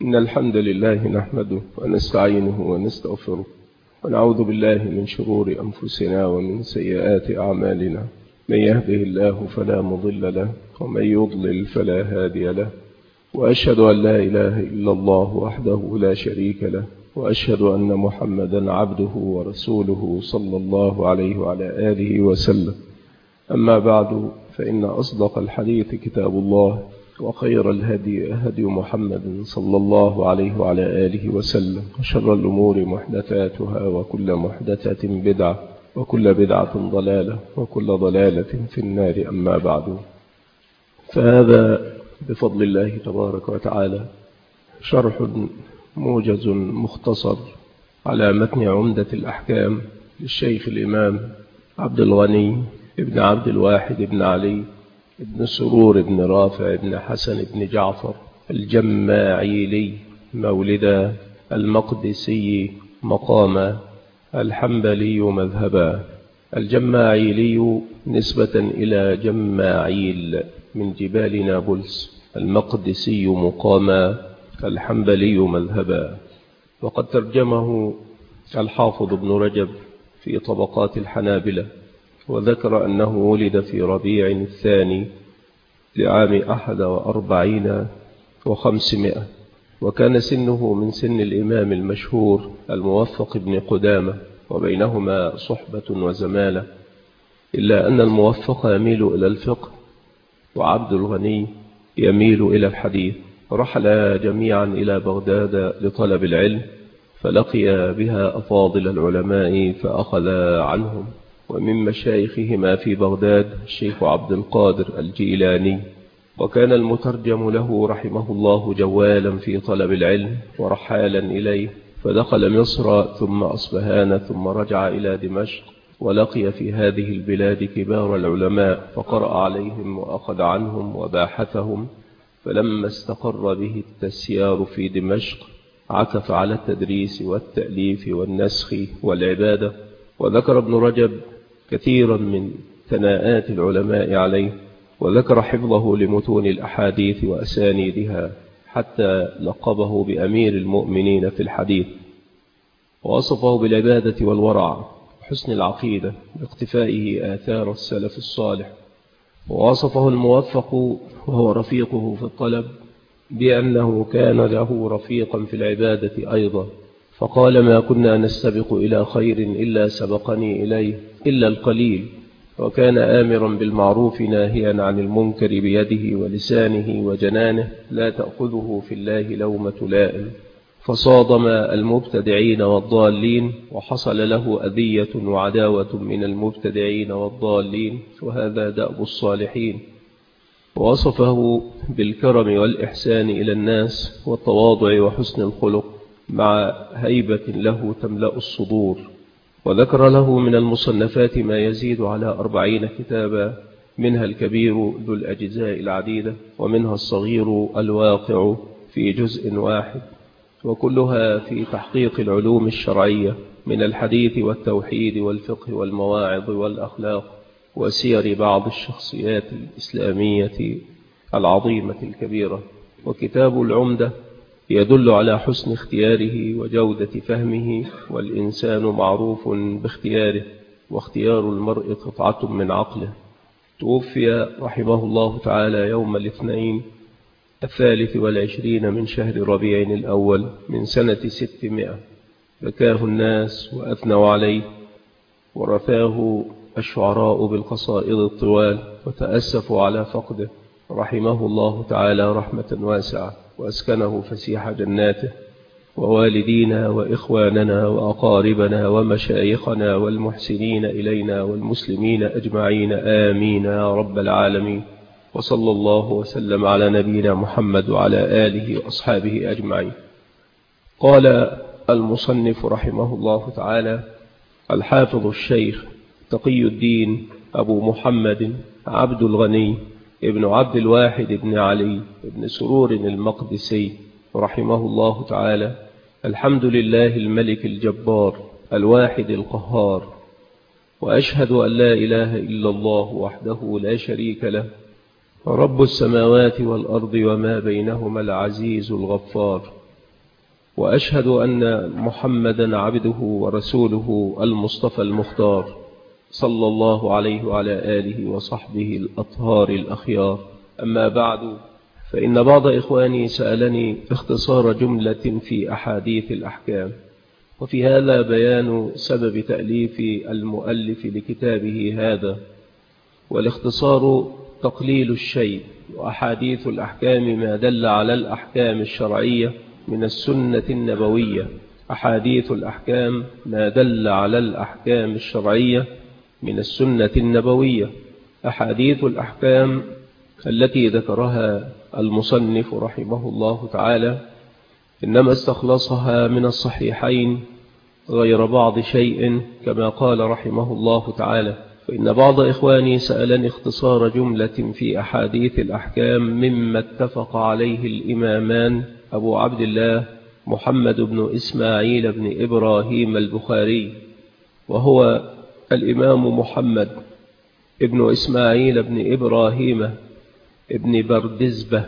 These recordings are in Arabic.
إن الحمد لله نحمده ونستعينه ونستغفره ونعوذ بالله من شرور أنفسنا ومن سيئات أعمالنا. من يهده الله فلا مضل له ومن يضلل فلا هادي له، وأشهد أن لا إله إلا الله وحده لا شريك له، وأشهد أن محمدا عبده ورسوله صلى الله عليه وعلى آله وسلم. أما بعد، فإن أصدق الحديث كتاب الله، وخير الهدي هدي محمد صلى الله عليه وعلى آله وسلم، وشر الأمور محدثاتها، وكل محدثة بدعة، وكل بدعة ضلالة، وكل ضلالة في النار. أما بعد، فهذا بفضل الله تبارك وتعالى شرح موجز مختصر على متن عمدة الأحكام للشيخ الإمام عبد الغني ابن عبد الواحد ابن علي ابن سرور ابن رافع ابن حسن ابن جعفر الجماعيلي، مولد المقدسي مقام الحنبلي مذهبا. الجماعيلي نسبة إلى جماعيل من جبال نابلس، المقدسي مقام الحنبلي مذهبا. وقد ترجمه الحافظ ابن رجب في طبقات الحنابلة، وذكر أنه ولد في ربيع الثاني لعام 41 و500، وكان سنه من سن الإمام المشهور الموفق ابن قدامة، وبينهما صحبة وزمالة، إلا أن الموفق يميل إلى الفقه وعبد الغني يميل إلى الحديث. رحل جميعا إلى بغداد لطلب العلم، فلقي بها أفاضل العلماء فأخذ عنهم، ومن مشايخهما في بغداد الشيخ عبد القادر الجيلاني، وكان المترجم له رحمه الله جوالا في طلب العلم ورحالا إليه، فدخل مصر ثم أصبهان ثم رجع إلى دمشق، ولقي في هذه البلاد كبار العلماء فقرأ عليهم وأخذ عنهم وباحثهم. فلما استقر به التسيار في دمشق عكف على التدريس والتأليف والنسخ والعبادة. وذكر ابن رجب كثيرا من ثناءات العلماء عليه، وذكر حفظه لمتون الأحاديث وأسانيدها، حتى لقبه بأمير المؤمنين في الحديث، ووصفه بالعبادة والورع وحسن العقيدة باقتفائه آثار السلف الصالح. ووصفه الموفق وهو رفيقه في الطلب بأنه كان له رفيقا في العبادة أيضا، فقال: ما كنا نستبق إلى خير إلا سبقني إليه إلا القليل. وكان آمرا بالمعروف ناهيا عن المنكر بيده ولسانه وجنانه، لا تأخذه في الله لومة لائم، فصادم المبتدعين والضالين، وحصل له أذية وعداوة من المبتدعين والضالين، وهذا دأب الصالحين. ووصفه بالكرم والإحسان إلى الناس والتواضع وحسن الخلق، مع هيبة له تملأ الصدور. وذكر له من المصنفات ما يزيد على 40 كتابا، منها الكبير ذو الأجزاء العديدة، ومنها الصغير الواقع في جزء واحد، وكلها في تحقيق العلوم الشرعية من الحديث والتوحيد والفقه والمواعظ والأخلاق وسير بعض الشخصيات الإسلامية العظيمة الكبيرة. وكتاب العمدة يدل على حسن اختياره وجودة فهمه، والإنسان معروف باختياره، واختيار المرء قطعة من عقله. توفي رحمه الله تعالى يوم الاثنين 23 من شهر ربيع الأول من سنة 600، بكاه الناس وأثنوا عليه، ورثاه الشعراء بالقصائد الطوال، وتأسفوا على فقده، رحمه الله تعالى رحمة واسعة، وأسكنه فسيح جناته. ووالدينا وإخواننا وأقاربنا ومشايخنا والمحسنين إلينا والمسلمين أجمعين، آمين يا رب العالمين. وصلى الله وسلم على نبينا محمد وعلى آله وأصحابه أجمعين. قال المصنف رحمه الله تعالى: الحافظ الشيخ تقي الدين أبو محمد عبد الغني ابن عبد الواحد ابن علي ابن سرور المقدسي، رحمه الله تعالى، الحمد لله الملك الجبار الواحد القهار، وأشهد أن لا إله إلا الله وحده لا شريك له، رب السماوات والأرض وما بينهما العزيز الغفار، وأشهد أن محمدا عبده ورسوله المصطفى المختار صلى الله عليه وعلى آله وصحبه الأطهار الأخيار. أما بعد، فإن بعض إخواني سألني اختصار جملة في أحاديث الأحكام، وفي هذا بيان سبب تأليف المؤلف لكتابه هذا. والاختصار تقليل الشيء، وأحاديث الأحكام ما دل على الأحكام الشرعية من السنة النبوية. أحاديث الأحكام ما دل على الأحكام الشرعية من السنة النبوية. أحاديث الأحكام التي ذكرها المصنف رحمه الله تعالى إنما استخلصها من الصحيحين غير بعض شيء، كما قال رحمه الله تعالى: فإن بعض إخواني سألني اختصار جملة في أحاديث الأحكام مما اتفق عليه الإمامان أبو عبد الله محمد بن إسماعيل بن إبراهيم البخاري، وهو الإمام محمد ابن إسماعيل بن إبراهيم ابن بردزبة،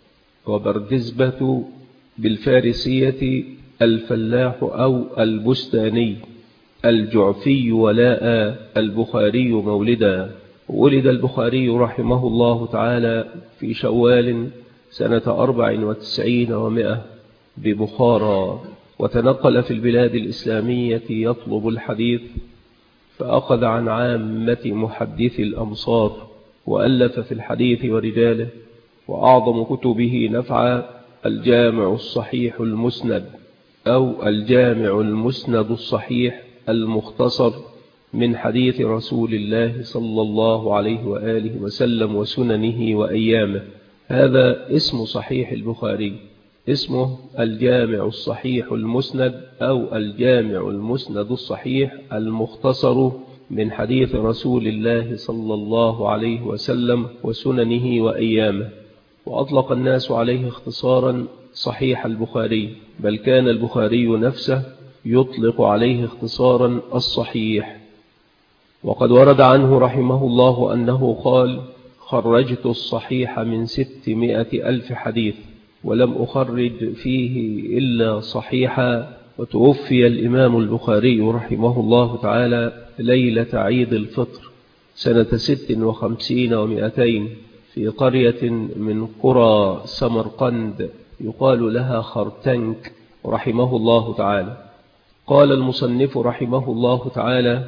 وبردزبة بالفارسية الفلاح أو البستاني، الجعفي ولاء، البخاري مولدا. ولد البخاري رحمه الله تعالى في شوال سنة 94 و100 ببخارى، وتنقل في البلاد الإسلامية يطلب الحديث، فأخذ عن عامة محدثي الأمصار، وألف في الحديث ورجاله. وأعظم كتبه نفعا الجامع الصحيح المسند، أو الجامع المسند الصحيح المختصر من حديث رسول الله صلى الله عليه وآله وسلم وسننه وأيامه. هذا اسم صحيح البخاري، اسمه الجامع الصحيح المسند أو الجامع المسند الصحيح المختصر من حديث رسول الله صلى الله عليه وسلم وسننه وأيامه. وأطلق الناس عليه اختصارا صحيح البخاري، بل كان البخاري نفسه يطلق عليه اختصارا الصحيح. وقد ورد عنه رحمه الله أنه قال: خرجت الصحيح من 600,000 حديث ولم أخرج فيه إلا صحيحا. وتوفي الإمام البخاري رحمه الله تعالى ليلة عيد الفطر سنة 56 و200 في قرية من قرى سمرقند يقال لها خرتنك رحمه الله تعالى. قال المصنف رحمه الله تعالى: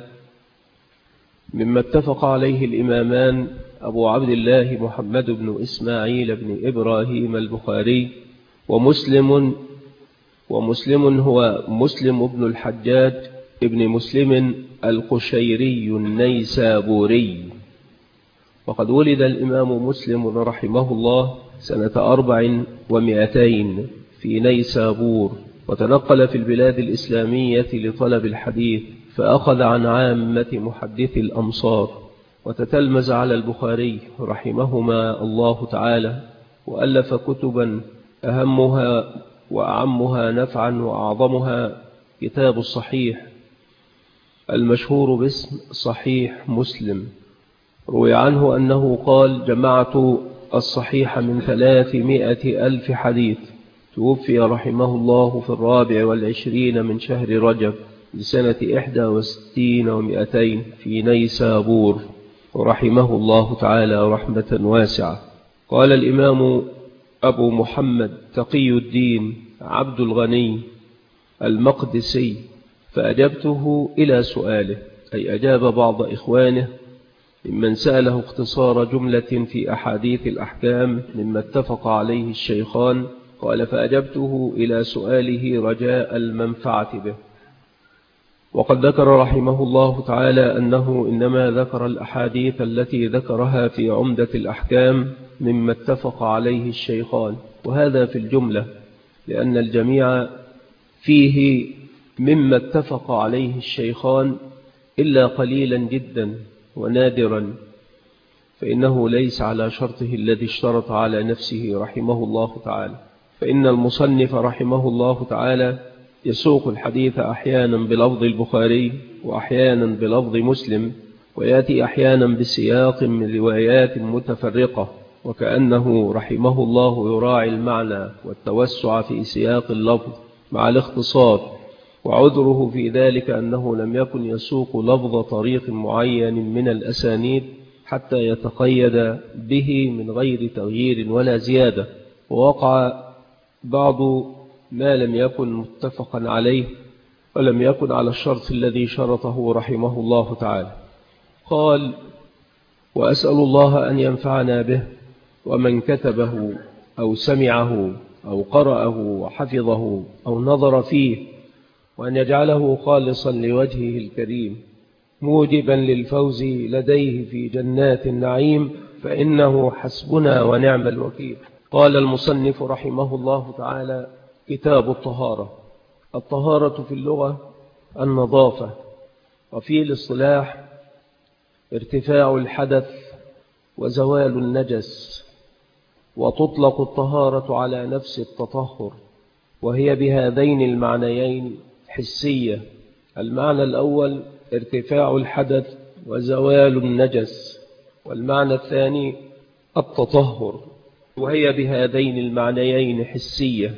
مما اتفق عليه الإمامان أبو عبد الله محمد بن إسماعيل بن إبراهيم البخاري ومسلم هو مسلم بن الحجاج ابن مسلم القشيري النيسابوري. وقد ولد الإمام مسلم رحمه الله سنة 400 في نيسابور، وتنقل في البلاد الإسلامية لطلب الحديث، فأخذ عن عامة محدثي الأمصار، وتتلمذ على البخاري رحمهما الله تعالى، وألف كتبا أهمها وأعمها نفعا وأعظمها كتاب الصحيح المشهور باسم صحيح مسلم. روي عنه أنه قال: جمعت الصحيح من 300,000 حديث. توفي رحمه الله في 24 من شهر رجب لسنة 61 و200 في نيسابور، ورحمه الله تعالى رحمة واسعة. قال الإمام أبو محمد تقي الدين عبد الغني المقدسي: فأجبته إلى سؤاله، أي أجاب بعض إخوانه ممن سأله اختصار جملة في أحاديث الأحكام مما اتفق عليه الشيخان. قال: فأجبته إلى سؤاله رجاء المنفعة به. وقد ذكر رحمه الله تعالى أنه إنما ذكر الأحاديث التي ذكرها في عمدة الأحكام مما اتفق عليه الشيخان، وهذا في الجملة، لأن الجميع فيه مما اتفق عليه الشيخان إلا قليلا جدا ونادرا، فإنه ليس على شرطه الذي اشترط على نفسه رحمه الله تعالى. فإن المصنف رحمه الله تعالى يسوق الحديث أحيانا بلفظ البخاري وأحيانا بلفظ مسلم، ويأتي أحيانا بسياق من روايات متفرقة، وكأنه رحمه الله يراعي المعنى والتوسع في سياق اللفظ مع الاختصار، وعذره في ذلك أنه لم يكن يسوق لفظ طريق معين من الأسانيد حتى يتقيد به من غير تغيير ولا زيادة، ووقع بعض ما لم يكن متفقا عليه ولم يكن على الشرط الذي شرطه رحمه الله تعالى. قال: وأسأل الله أن ينفعنا به ومن كتبه أو سمعه أو قرأه وحفظه أو نظر فيه، وأن يجعله خالصا لوجهه الكريم موجبا للفوز لديه في جنات النعيم، فإنه حسبنا ونعم الوكيل. قال المصنف رحمه الله تعالى: كتاب الطهارة. الطهارة في اللغة النظافة، وفي الاصطلاح ارتفاع الحدث وزوال النجس، وتطلق الطهارة على نفس التطهر، وهي بهذين المعنيين حسية. المعنى الأول ارتفاع الحدث وزوال النجس، والمعنى الثاني التطهر، وهي بهذين المعنيين حسية.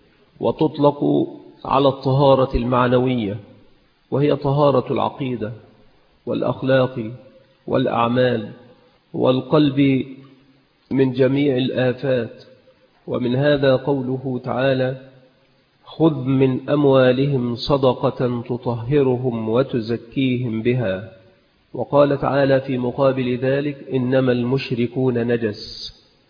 وتطلق على الطهارة المعنوية، وهي طهارة العقيدة والأخلاق والأعمال والقلب من جميع الآفات. ومن هذا قوله تعالى: خذ من أموالهم صدقة تطهرهم وتزكيهم بها. وقال تعالى في مقابل ذلك: إنما المشركون نجس.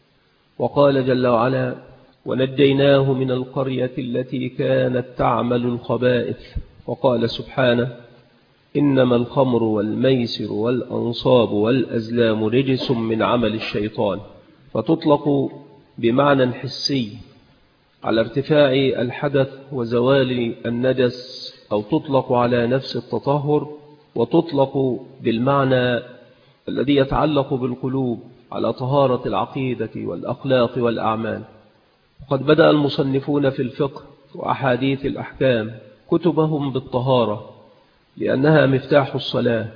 وقال جل وعلا: ونجيناه من القرية التي كانت تعمل الخبائث. وقال سبحانه: إنما الخمر والميسر والأنصاب والأزلام رجس من عمل الشيطان. فتطلق بمعنى حسي على ارتفاع الحدث وزوال النجس، أو تطلق على نفس التطهر، وتطلق بالمعنى الذي يتعلق بالقلوب على طهارة العقيدة والأخلاق والأعمال. وقد بدأ المصنفون في الفقه وأحاديث الأحكام كتبهم بالطهارة، لأنها مفتاح الصلاة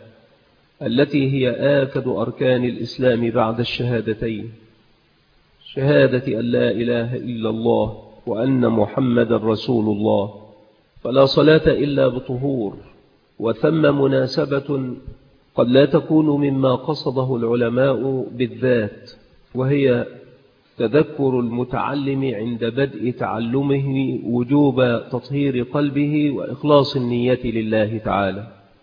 التي هي آكد أركان الإسلام بعد الشهادتين، شهادة أن لا إله إلا الله وأن محمد رسول الله. فلا صلاة إلا بطهور. وثم مناسبة قد لا تكون مما قصده العلماء بالذات، وهي تذكر المتعلم عند بدء تعلمه وجوب تطهير قلبه وإخلاص النية لله تعالى.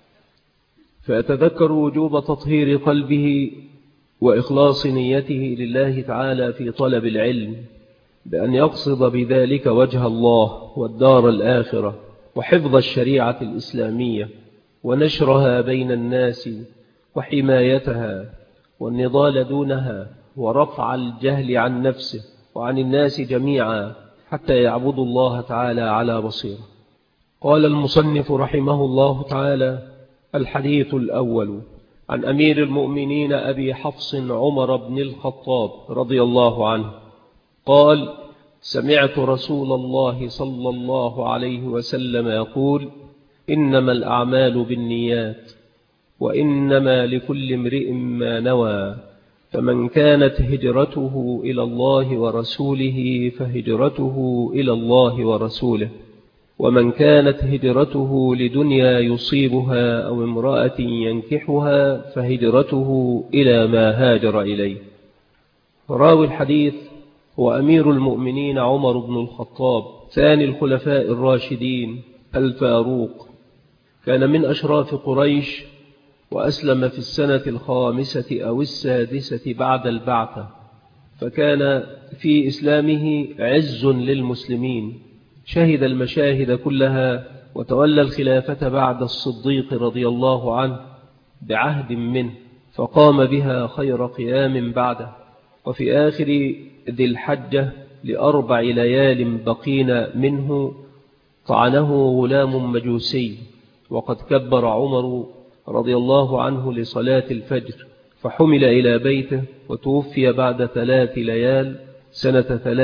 فيتذكر وجوب تطهير قلبه وإخلاص نيته لله تعالى في طلب العلم، بأن يقصد بذلك وجه الله والدار الآخرة، وحفظ الشريعة الإسلامية ونشرها بين الناس وحمايتها والنضال دونها، ورفع الجهل عن نفسه وعن الناس جميعا حتى يعبدوا الله تعالى على بصيرة. قال المصنف رحمه الله تعالى: الحديث الأول عن أمير المؤمنين أبي حفص عمر بن الخطاب رضي الله عنه قال: سمعت رسول الله صلى الله عليه وسلم يقول: إنما الأعمال بالنيات وإنما لكل امرئ ما نوى، فمن كانت هجرته إلى الله ورسوله فهجرته إلى الله ورسوله، ومن كانت هجرته لدنيا يصيبها أو امرأة ينكحها فهجرته إلى ما هاجر إليه. راوي الحديث هو أمير المؤمنين عمر بن الخطاب، ثاني الخلفاء الراشدين الفاروق. كان من أشراف قريش، وأسلم في السنة 5 أو 6 بعد البعثة، فكان في إسلامه عز للمسلمين. شهد المشاهد كلها، وتولى الخلافة بعد الصديق رضي الله عنه بعهد منه، فقام بها خير قيام بعده. وفي آخر ذي الحجة ل4 ليال بقين منه طعنه غلام مجوسي، وقد كبر عمر رضي الله عنه لصلاة الفجر، فحمل إلى بيته وتوفي بعد 3 ليال سنة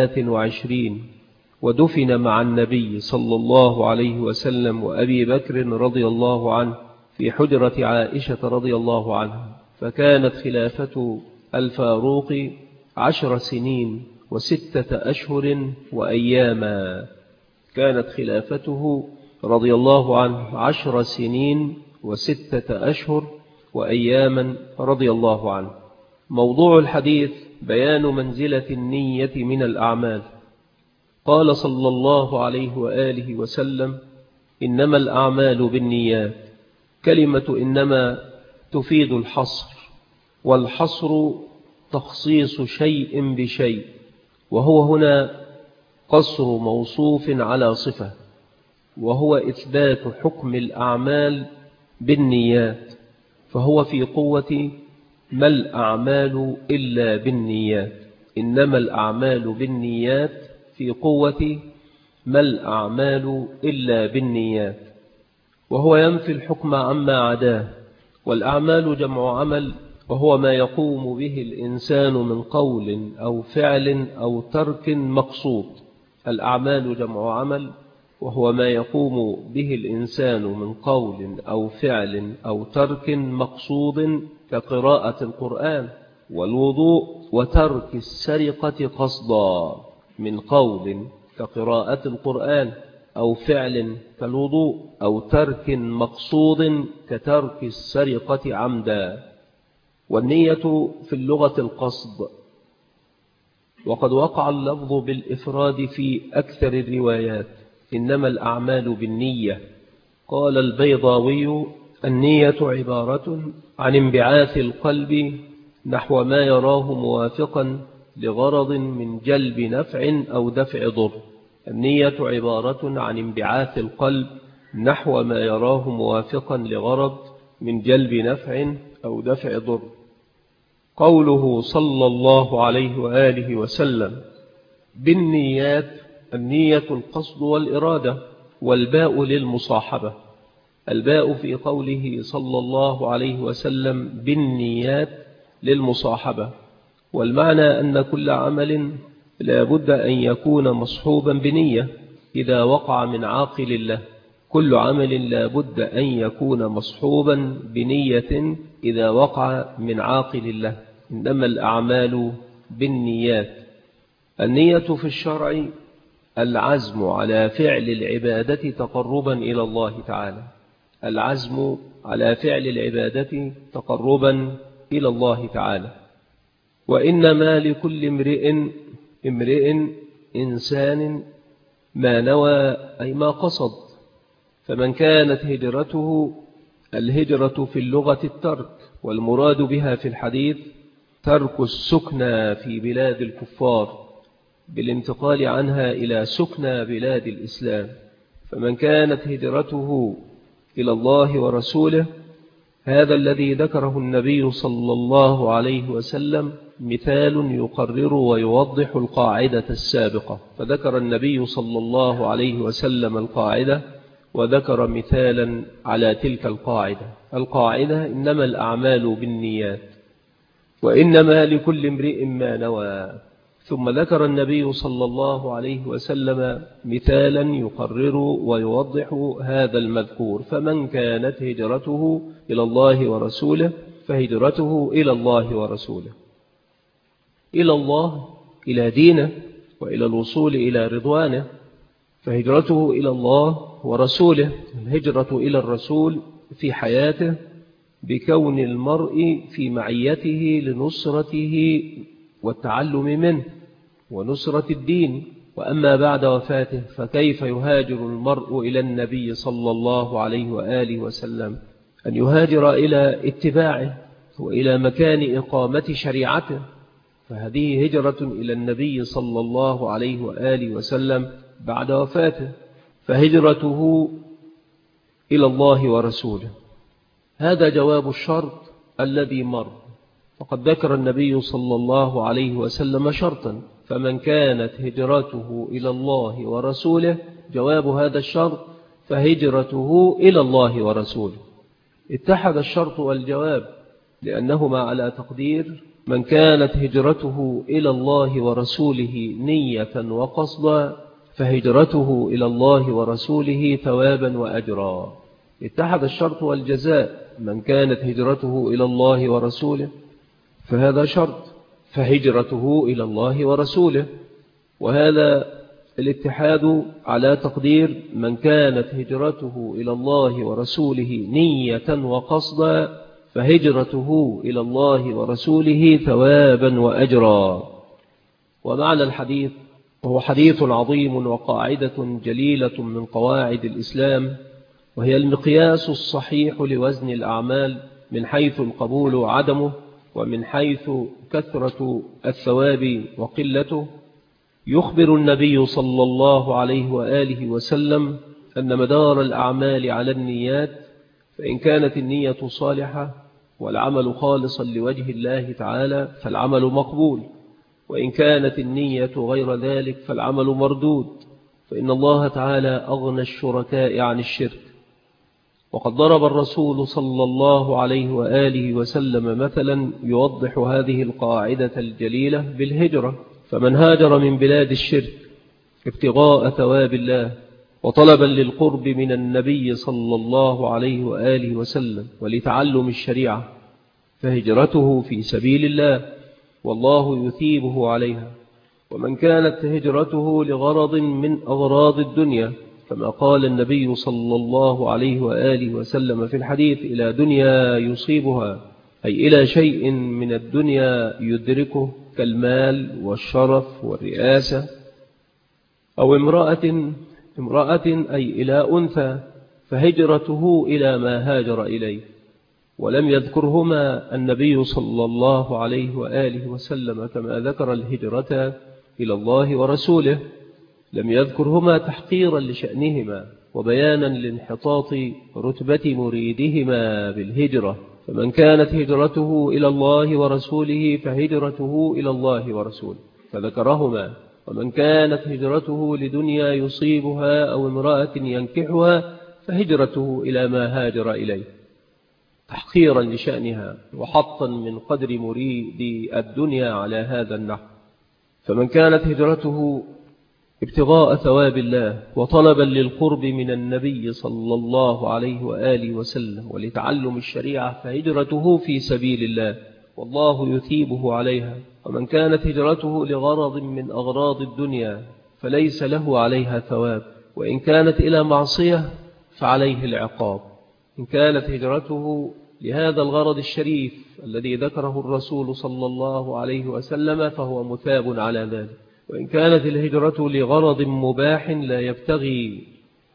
23، ودفن مع النبي صلى الله عليه وسلم وأبي بكر رضي الله عنه في حجرة عائشة رضي الله عنها. فكانت خلافة الفاروق 10 سنين و6 أشهر وأياما. كانت خلافته رضي الله عنه 10 سنين و6 أشهر وأياما رضي الله عنه. موضوع الحديث بيان منزلة النية من الأعمال. قال صلى الله عليه وآله وسلم: إنما الأعمال بالنيات. كلمة إنما تفيد الحصر، والحصر تخصيص شيء بشيء، وهو هنا قصر موصوف على صفة، وهو إثبات حكم الأعمال بالنيات، فهو في قوة ما الأعمال إلا بالنيات. إنما الأعمال بالنيات في قوة ما الأعمال إلا بالنيات، وهو ينفي الحكم عما عداه. والأعمال جمع عمل، وهو ما يقوم به الإنسان من قول أو فعل أو ترك مقصود. الأعمال جمع عمل، وهو ما يقوم به الإنسان من قول أو فعل أو ترك مقصود، كقراءة القرآن والوضوء وترك السرقة قصدا، من قول كقراءة القرآن أو فعل كالوضوء، أو ترك مقصود كترك السرقة عمدا. والنية في اللغة القصد، وقد وقع اللفظ بالإفراد في أكثر الروايات: إنما الأعمال بالنية. قال البيضاوي: النية عبارة عن انبعاث القلب نحو ما يراه موافقا لغرض من جلب نفع أو دفع ضر. النية عبارة عن انبعاث القلب نحو ما يراه موافقا لغرض من جلب نفع أو دفع ضر. قوله صلى الله عليه وآله وسلم: بالنيات، النية القصد والإرادة، والباء للمصاحبة. الباء في قوله صلى الله عليه وسلم بالنيات للمصاحبة، والمعنى أن كل عمل لا بد أن يكون مصحوبا بنية إذا وقع من عاقل الله. كل عمل لا بد أن يكون مصحوبا بنية إذا وقع من عاقل الله. إنما الأعمال بالنيات. النية في الشرع العزم على فعل العبادة تقربا إلى الله تعالى. العزم على فعل العبادة تقربا إلى الله تعالى. وإنما لكل امرئ إنسان ما نوى، أي ما قصد. فمن كانت هجرته، الهجرة في اللغة الترك، والمراد بها في الحديث ترك السكنى في بلاد الكفار بالانتقال عنها إلى سكنى بلاد الإسلام. فمن كانت هجرته إلى الله ورسوله، هذا الذي ذكره النبي صلى الله عليه وسلم مثال يقرر ويوضح القاعدة السابقة. فذكر النبي صلى الله عليه وسلم القاعدة، وذكر مثالا على تلك القاعدة: إنما الأعمال بالنيات، وإنما لكل امرئ ما نوى. ثم ذكر النبي صلى الله عليه وسلم مثالا يقرر ويوضح هذا المذكور: فمن كانت هجرته إلى الله ورسوله فهجرته إلى الله ورسوله. إلى الله، إلى دينه، وإلى الوصول إلى رضوانه، فهجرته إلى الله ورسوله. الهجرة إلى الرسول في حياته بكون المرء في معيته لنصرته والتعلم منه ونصرة الدين. وأما بعد وفاته فكيف يهاجر المرء إلى النبي صلى الله عليه وآله وسلم؟ أن يهاجر إلى اتباعه وإلى مكان إقامة شريعته، فهذه هجرة إلى النبي صلى الله عليه وآله وسلم بعد وفاته. فهجرته إلى الله ورسوله. هذا جواب الشرط الذي مر. فقد ذكر النبي صلى الله عليه وسلم شرطا: فمن كانت هجرته إلى الله ورسوله، جواب هذا الشرط فهجرته إلى الله ورسوله. اتحد الشرط والجواب لأنهما على تقدير: من كانت هجرته إلى الله ورسوله نية وقصدا فهجرته إلى الله ورسوله ثوابا وأجرا. اتحد الشرط والجزاء: من كانت هجرته إلى الله ورسوله فهذا شرط، فهجرته إلى الله ورسوله. وهذا الاتحاد على تقدير من كانت هجرته إلى الله ورسوله نية وقصدا فهجرته إلى الله ورسوله ثوابا وأجرا. ومعنى الحديث وهو حديث عظيم وقاعدة جليلة من قواعد الإسلام، وهي المقياس الصحيح لوزن الأعمال من حيث القبول وعدمه، ومن حيث كثرة الثواب وقلته. يخبر النبي صلى الله عليه وآله وسلم أن مدار الأعمال على النيات، فإن كانت النية صالحة والعمل خالصا لوجه الله تعالى فالعمل مقبول، وإن كانت النية غير ذلك فالعمل مردود، فإن الله تعالى أغنى الشركاء عن الشرك. وقد ضرب الرسول صلى الله عليه وآله وسلم مثلا يوضح هذه القاعدة الجليلة بالهجرة، فمن هاجر من بلاد الشرك ابتغاء ثواب الله وطلبا للقرب من النبي صلى الله عليه وآله وسلم ولتعلم الشريعة فهجرته في سبيل الله، والله يثيبه عليها. ومن كانت هجرته لغرض من أغراض الدنيا، كما قال النبي صلى الله عليه وآله وسلم في الحديث: إلى دنيا يصيبها، أي إلى شيء من الدنيا يدركه كالمال والشرف والرئاسة، أو امرأة أي إلى أنثى، فهجرته إلى ما هاجر إليه. ولم يذكرهما النبي صلى الله عليه وآله وسلم كما ذكر الهجرة إلى الله ورسوله، لم يذكرهما تحقيرا لشأنهما وبيانا لانحطاط رتبة مريدهما بالهجرة. فمن كانت هجرته إلى الله ورسوله فهجرته إلى الله ورسوله، فذكرهما. ومن كانت هجرته لدنيا يصيبها أو امرأة ينكحها فهجرته إلى ما هاجر إليه، تحقيرا لشأنها وحطا من قدر مريد الدنيا على هذا النحو. فمن كانت هجرته ابتغاء ثواب الله وطلبا للقرب من النبي صلى الله عليه وآله وسلم ولتعلم الشريعة فهجرته في سبيل الله، والله يثيبه عليها. ومن كانت هجرته لغرض من أغراض الدنيا فليس له عليها ثواب، وإن كانت إلى معصية فعليه العقاب. إن كانت هجرته لهذا الغرض الشريف الذي ذكره الرسول صلى الله عليه وسلم فهو مثاب على ذلك. وإن كانت الهجرة لغرض مباح لا يبتغي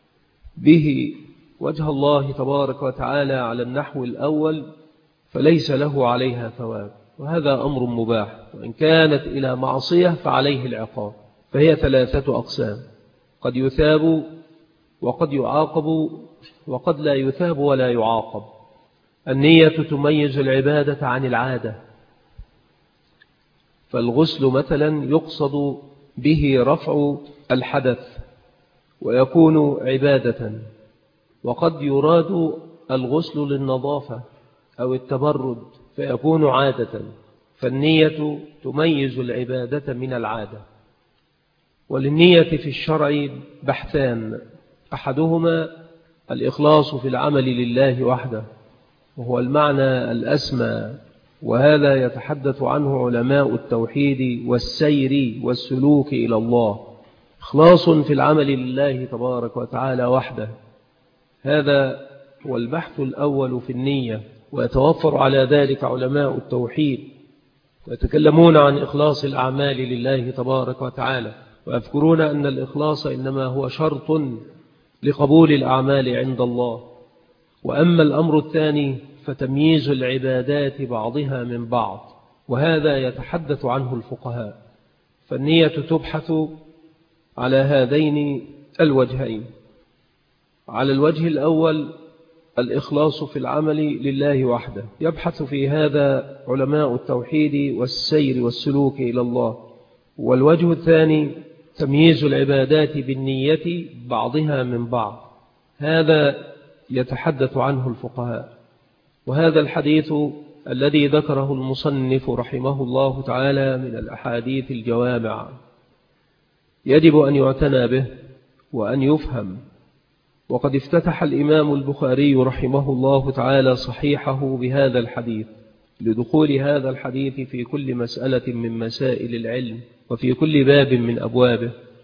به وجه الله تبارك وتعالى على النحو الأول فليس له عليها ثواب، وهذا أمر مباح. وإن كانت إلى معصية فعليه العقاب. فهي ثلاثة أقسام: قد يثاب وقد يعاقب وقد لا يثاب ولا يعاقب. النية تميز العبادة عن العادة، فالغسل مثلا يقصد به رفع الحدث ويكون عبادة، وقد يراد الغسل للنظافة أو التبرد فيكون عادة. فالنية تميز العبادة من العادة. وللنية في الشرع بحثان: أحدهما الإخلاص في العمل لله وحده، وهو المعنى الأسمى، وهذا يتحدث عنه علماء التوحيد والسير والسلوك إلى الله. إخلاص في العمل لله تبارك وتعالى وحده، هذا هو البحث الأول في النية. ويتوفر على ذلك علماء التوحيد ويتكلمون عن إخلاص الأعمال لله تبارك وتعالى، ويذكرون أن الإخلاص إنما هو شرط لقبول الأعمال عند الله. وأما الأمر الثاني فتمييز العبادات بعضها من بعض، وهذا يتحدث عنه الفقهاء. فالنية تبحث على هذين الوجهين: على الوجه الأول الإخلاص في العمل لله وحده، يبحث في هذا علماء التوحيد والسير والسلوك إلى الله. والوجه الثاني تمييز العبادات بالنية بعضها من بعض، هذا يتحدث عنه الفقهاء. وهذا الحديث الذي ذكره المصنف رحمه الله تعالى من الأحاديث الجوامع يجب أن يعتنى به وأن يفهم. وقد افتتح الإمام البخاري رحمه الله تعالى صحيحه بهذا الحديث، لدخول هذا الحديث في كل مسألة من مسائل العلم وفي كل باب من أبوابه.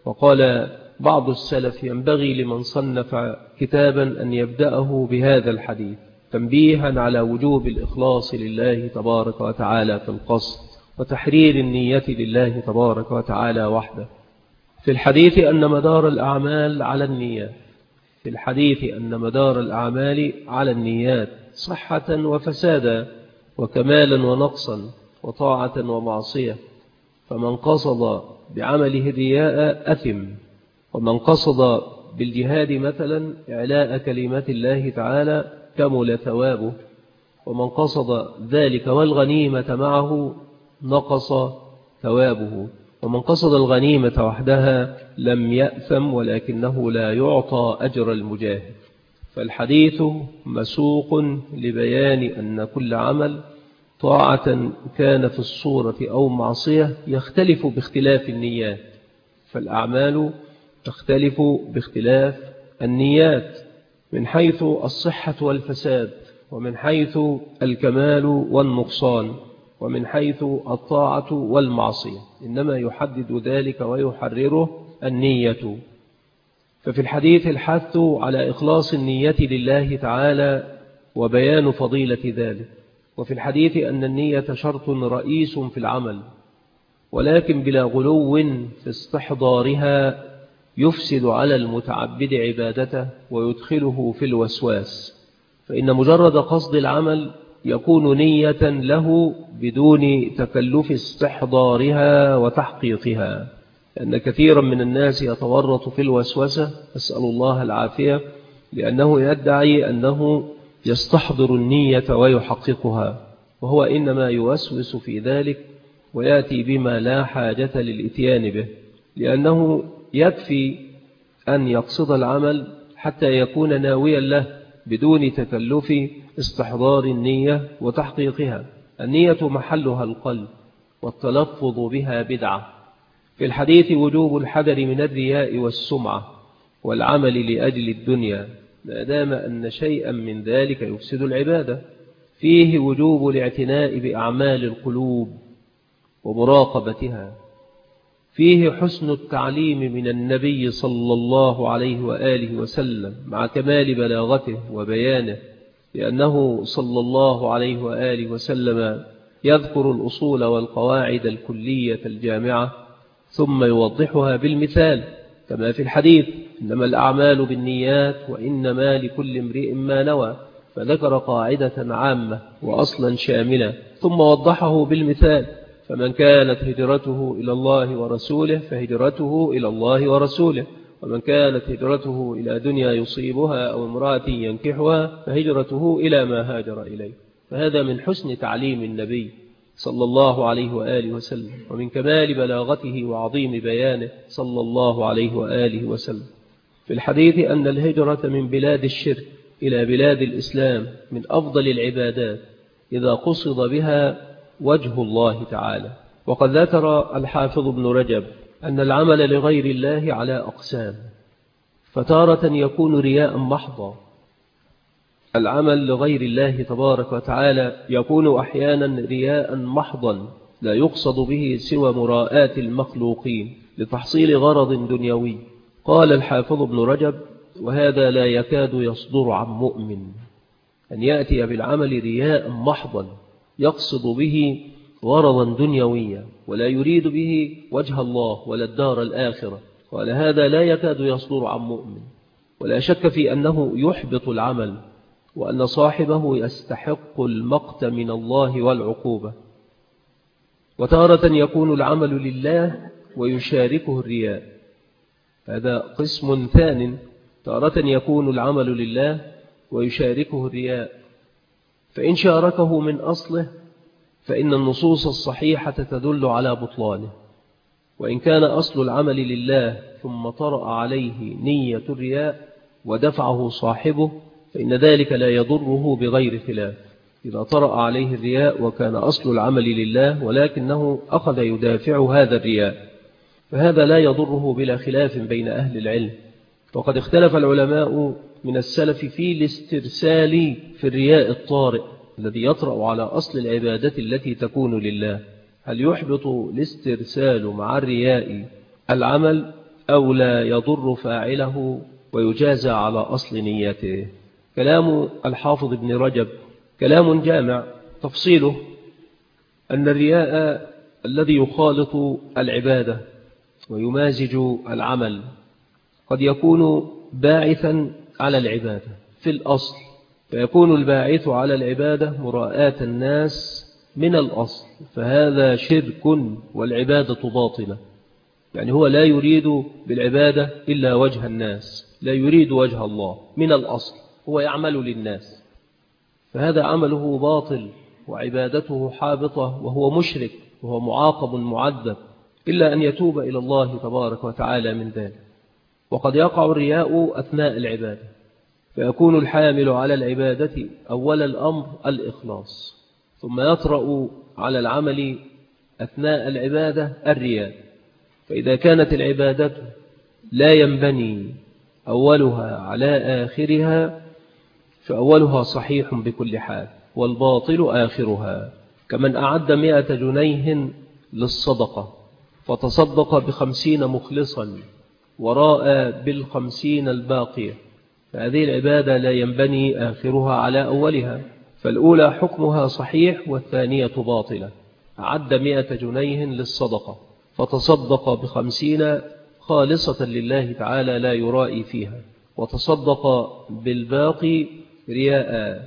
وقال بعض السلف ينبغي لمن صنف كتابا أن يبدأه بهذا الحديث تنبيها على وجوب الإخلاص لله تبارك وتعالى في القصد وتحرير النية لله تبارك وتعالى وحده. في الحديث أن مدار الأعمال على النيات، في الحديث أن مدار الأعمال على النيات صحة وفسادا وكمالا ونقصا وطاعة ومعصية، فمن قصد بعمله الرياء أثم، ومن قصد بالجهاد مثلا إعلاء كلمات الله تعالى كمل ثوابه، ومن قصد ذلك والغنيمة معه نقص ثوابه، ومن قصد الغنيمة وحدها لم يأثم ولكنه لا يعطى أجر المجاهد. فالحديث مسوق لبيان أن كل عمل طاعة كان في الصورة أو معصية يختلف باختلاف النيات، فالأعمال تختلف باختلاف النيات من حيث الصحة والفساد، ومن حيث الكمال والنقصان، ومن حيث الطاعة والمعصية، إنما يحدد ذلك ويحرره النية. ففي الحديث الحث على إخلاص النية لله تعالى وبيان فضيلة ذلك، وفي الحديث أن النية شرط رئيس في العمل، ولكن بلا غلو في استحضارها يفسد على المتعبد عبادته ويدخله في الوسواس، فإن مجرد قصد العمل يكون نية له بدون تكلف استحضارها وتحقيقها، لأن كثيرا من الناس يتورط في الوسوسة، أسأل الله العافية، لأنه يدعي أنه يستحضر النية ويحققها، وهو إنما يوسوس في ذلك ويأتي بما لا حاجة للإتيان به، لأنه يكفي أن يقصد العمل حتى يكون ناويا له بدون تكلف استحضار النية وتحقيقها. النية محلها القلب، والتلفظ بها بدعة. في الحديث وجوب الحذر من الرياء والسمعة والعمل لأجل الدنيا، ما دام أن شيئا من ذلك يفسد العبادة. فيه وجوب الاعتناء بأعمال القلوب ومراقبتها. فيه حسن التعليم من النبي صلى الله عليه وآله وسلم مع كمال بلاغته وبيانه، لأنه صلى الله عليه وآله وسلم يذكر الأصول والقواعد الكلية الجامعة ثم يوضحها بالمثال، كما في الحديث إنما الأعمال بالنيات وإنما لكل امرئ ما نوى، فذكر قاعدة عامة وأصلا شاملة ثم وضحه بالمثال، فمن كانت هجرته إلى الله ورسوله فهجرته إلى الله ورسوله، ومن كانت هجرته إلى دنيا يصيبها أو امرأة ينكحها فهجرته إلى ما هاجر إليه. فهذا من حسن تعليم النبي صلى الله عليه وآله وسلم، ومن كمال بلاغته وعظيم بيانه صلى الله عليه وآله وسلم. في الحديث أن الهجرة من بلاد الشرك إلى بلاد الإسلام من أفضل العبادات إذا قصد بها وجه الله تعالى. وقد ذكر الحافظ ابن رجب أن العمل لغير الله على أقسام، فتارة يكون رياء محضا. العمل لغير الله تبارك وتعالى يكون أحيانا رياء محضا لا يقصد به سوى مراءاة المخلوقين لتحصيل غرض دنيوي. قال الحافظ ابن رجب: وهذا لا يكاد يصدر عن مؤمن، أن يأتي بالعمل رياء محضا يقصد به غرضا دنيويا ولا يريد به وجه الله ولا الدار الآخرة. قال: هذا لا يكاد يصدر عن مؤمن، ولا شك في أنه يحبط العمل، وأن صاحبه يستحق المقت من الله والعقوبة. وتارة يكون العمل لله ويشاركه الرياء، هذا قسم ثان. تارة يكون العمل لله ويشاركه الرياء، فإن شاركه من أصله فإن النصوص الصحيحة تدل على بطلانه، وإن كان أصل العمل لله ثم طرأ عليه نية الرياء ودفعه صاحبه فإن ذلك لا يضره بغير خلاف. إذا طرأ عليه الرياء وكان أصل العمل لله ولكنه أخذ يدافع هذا الرياء فهذا لا يضره بلا خلاف بين أهل العلم. وقد اختلف العلماء من السلف في الاسترسال في الرياء الطارئ الذي يطرأ على أصل العبادة التي تكون لله، هل يحبط الاسترسال مع الرياء العمل أو لا يضر فاعله ويجازى على أصل نيته. كلام الحافظ ابن رجب كلام جامع، تفصيله أن الرياء الذي يخالط العبادة ويمازج العمل قد يكون باعثا على العبادة في الأصل، فيكون الباعث على العبادة مراءاة الناس من الأصل، فهذا شرك والعبادة باطلة. يعني هو لا يريد بالعبادة إلا وجه الناس، لا يريد وجه الله من الأصل، هو يعمل للناس، فهذا عمله باطل وعبادته حابطة وهو مشرك وهو معاقب معذب، إلا أن يتوب إلى الله تبارك وتعالى من ذلك. وقد يقع الرياء أثناء العبادة، فيكون الحامل على العبادة أول الأمر الإخلاص، ثم يطرأ على العمل أثناء العبادة الرياء. فإذا كانت العبادة لا ينبني أولها على آخرها فأولها صحيح بكل حال، والباطل آخرها. كمن أعد 100 جنيه للصدقة فتصدق ب50 مخلصا وراء بال50 الباقية، فهذه العبادة لا ينبني آخرها على أولها، فالأولى حكمها صحيح والثانية باطلة. أعد 100 جنيه للصدقة فتصدق ب50 خالصة لله تعالى لا يرائي فيها، وتصدق بالباقي رياء،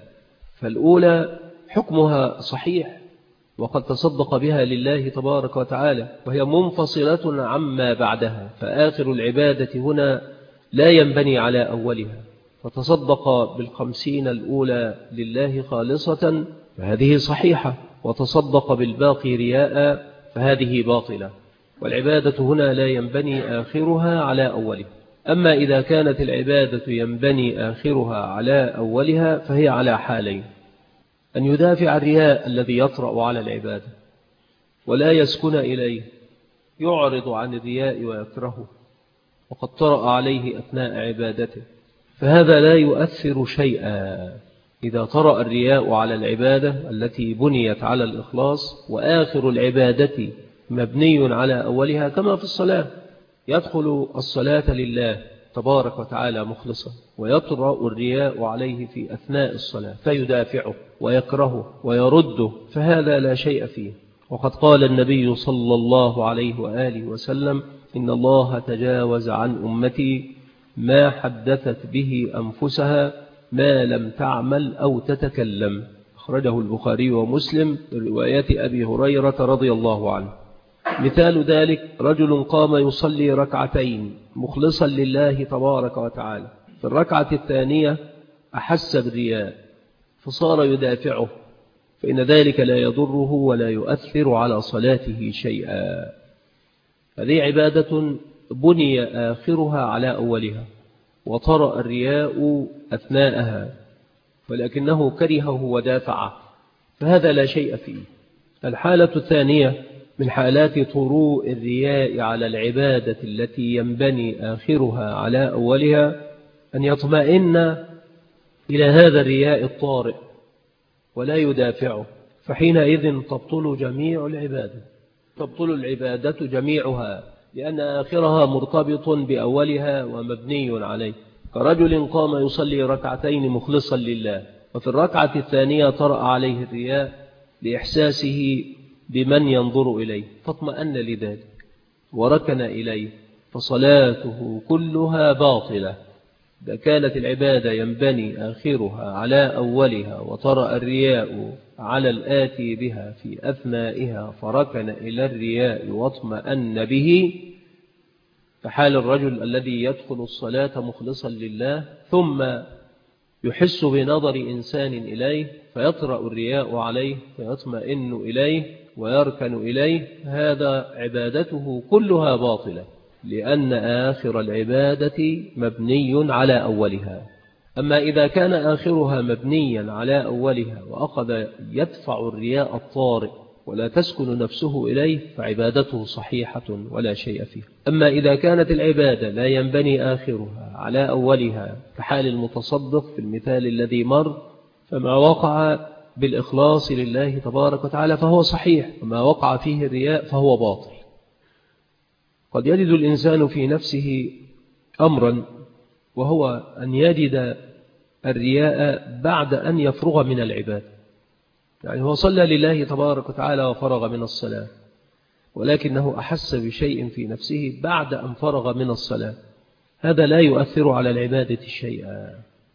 فالأولى حكمها صحيح وقد تصدق بها لله تبارك وتعالى وهي منفصلة عما بعدها، فآخر العبادة هنا لا ينبني على أولها، فتصدق بال50 الأولى لله خالصة فهذه صحيحة، وتصدق بالباقي رياء فهذه باطلة، والعبادة هنا لا ينبني آخرها على أولها. أما إذا كانت العبادة ينبني آخرها على أولها فهي على حالين: أن يدافع الرياء الذي يطرأ على العبادة ولا يسكن إليه، يعرض عن الرياء ويكرهه وقد طرأ عليه أثناء عبادته، فهذا لا يؤثر شيئا. إذا طرأ الرياء على العبادة التي بنيت على الإخلاص وآخر العبادة مبني على أولها، كما في الصلاة، يدخل الصلاة لله تبارك وتعالى مخلصا ويطرأ الرياء عليه في أثناء الصلاة فيدافعه ويكرهه ويرده، فهذا لا شيء فيه. وقد قال النبي صلى الله عليه وآله وسلم: إن الله تجاوز عن أمتي ما حدثت به أنفسها ما لم تعمل أو تتكلم. أخرجه البخاري ومسلم من رواية أبي هريرة رضي الله عنه. مثال ذلك: رجل قام يصلي ركعتين مخلصا لله تبارك وتعالى، في الركعة الثانية أحس بالرياء فصار يدافعه، فإن ذلك لا يضره ولا يؤثر على صلاته شيئا. هذه عبادة بني آخرها على أولها وطرأ الرياء أثناءها، ولكنه كرهه ودافعه، فهذا لا شيء فيه. الحالة الثانية من حالات طروء الرياء على العبادة التي ينبني آخرها على أولها أن يطمئن إلى هذا الرياء الطارئ ولا يدافعه، فحينئذ تبطل جميع العبادة، تبطل العبادة جميعها، لأن آخرها مرتبط بأولها ومبني عليه. كرجل قام يصلي ركعتين مخلصا لله، وفي الركعة الثانية طرأ عليه الرياء لإحساسه بمن ينظر إليه فاطمأن لذلك وركن إليه، فصلاته كلها باطلة. إذا كانت العبادة ينبني آخرها على أولها وطرأ الرياء على الآتي بها في أثنائها فركن إلى الرياء واطمأن به، فحال الرجل الذي يدخل الصلاة مخلصا لله ثم يحس بنظر إنسان إليه فيطرأ الرياء عليه فيطمئن إليه ويركن إليه، هذا عبادته كلها باطلة، لأن آخر العبادة مبني على أولها. أما إذا كان آخرها مبنيا على أولها وأخذ يدفع الرياء الطارئ ولا تسكن نفسه إليه فعبادته صحيحة ولا شيء فيها. أما إذا كانت العبادة لا ينبني آخرها على أولها كحال المتصدق في المثال الذي مر، فما وقع بالإخلاص لله تبارك وتعالى فهو صحيح، وما وقع فيه الرياء فهو باطل. قد يجد الإنسان في نفسه أمرا، وهو أن يجد الرياء بعد أن يفرغ من العبادة. يعني هو صلى لله تبارك وتعالى وفرغ من الصلاة، ولكنه أحس بشيء في نفسه بعد أن فرغ من الصلاة، هذا لا يؤثر على العبادة شيئا،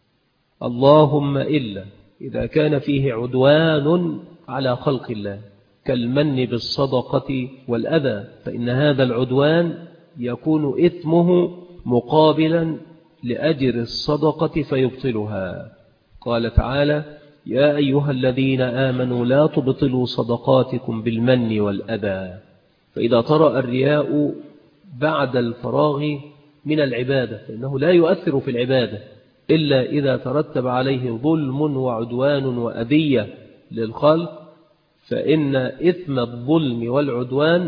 اللهم إلا إذا كان فيه عدوان على خلق الله كالمن بالصدقة والأذى، فإن هذا العدوان يكون إثمه مقابلا لأجر الصدقة فيبطلها. قال تعالى: يا أيها الذين آمنوا لا تبطلوا صدقاتكم بالمن والأذى. فإذا طرأ الرياء بعد الفراغ من العبادة فإنه لا يؤثر في العبادة إلا إذا ترتب عليه ظلم وعدوان وأذية للخلق، فإن إثم الظلم والعدوان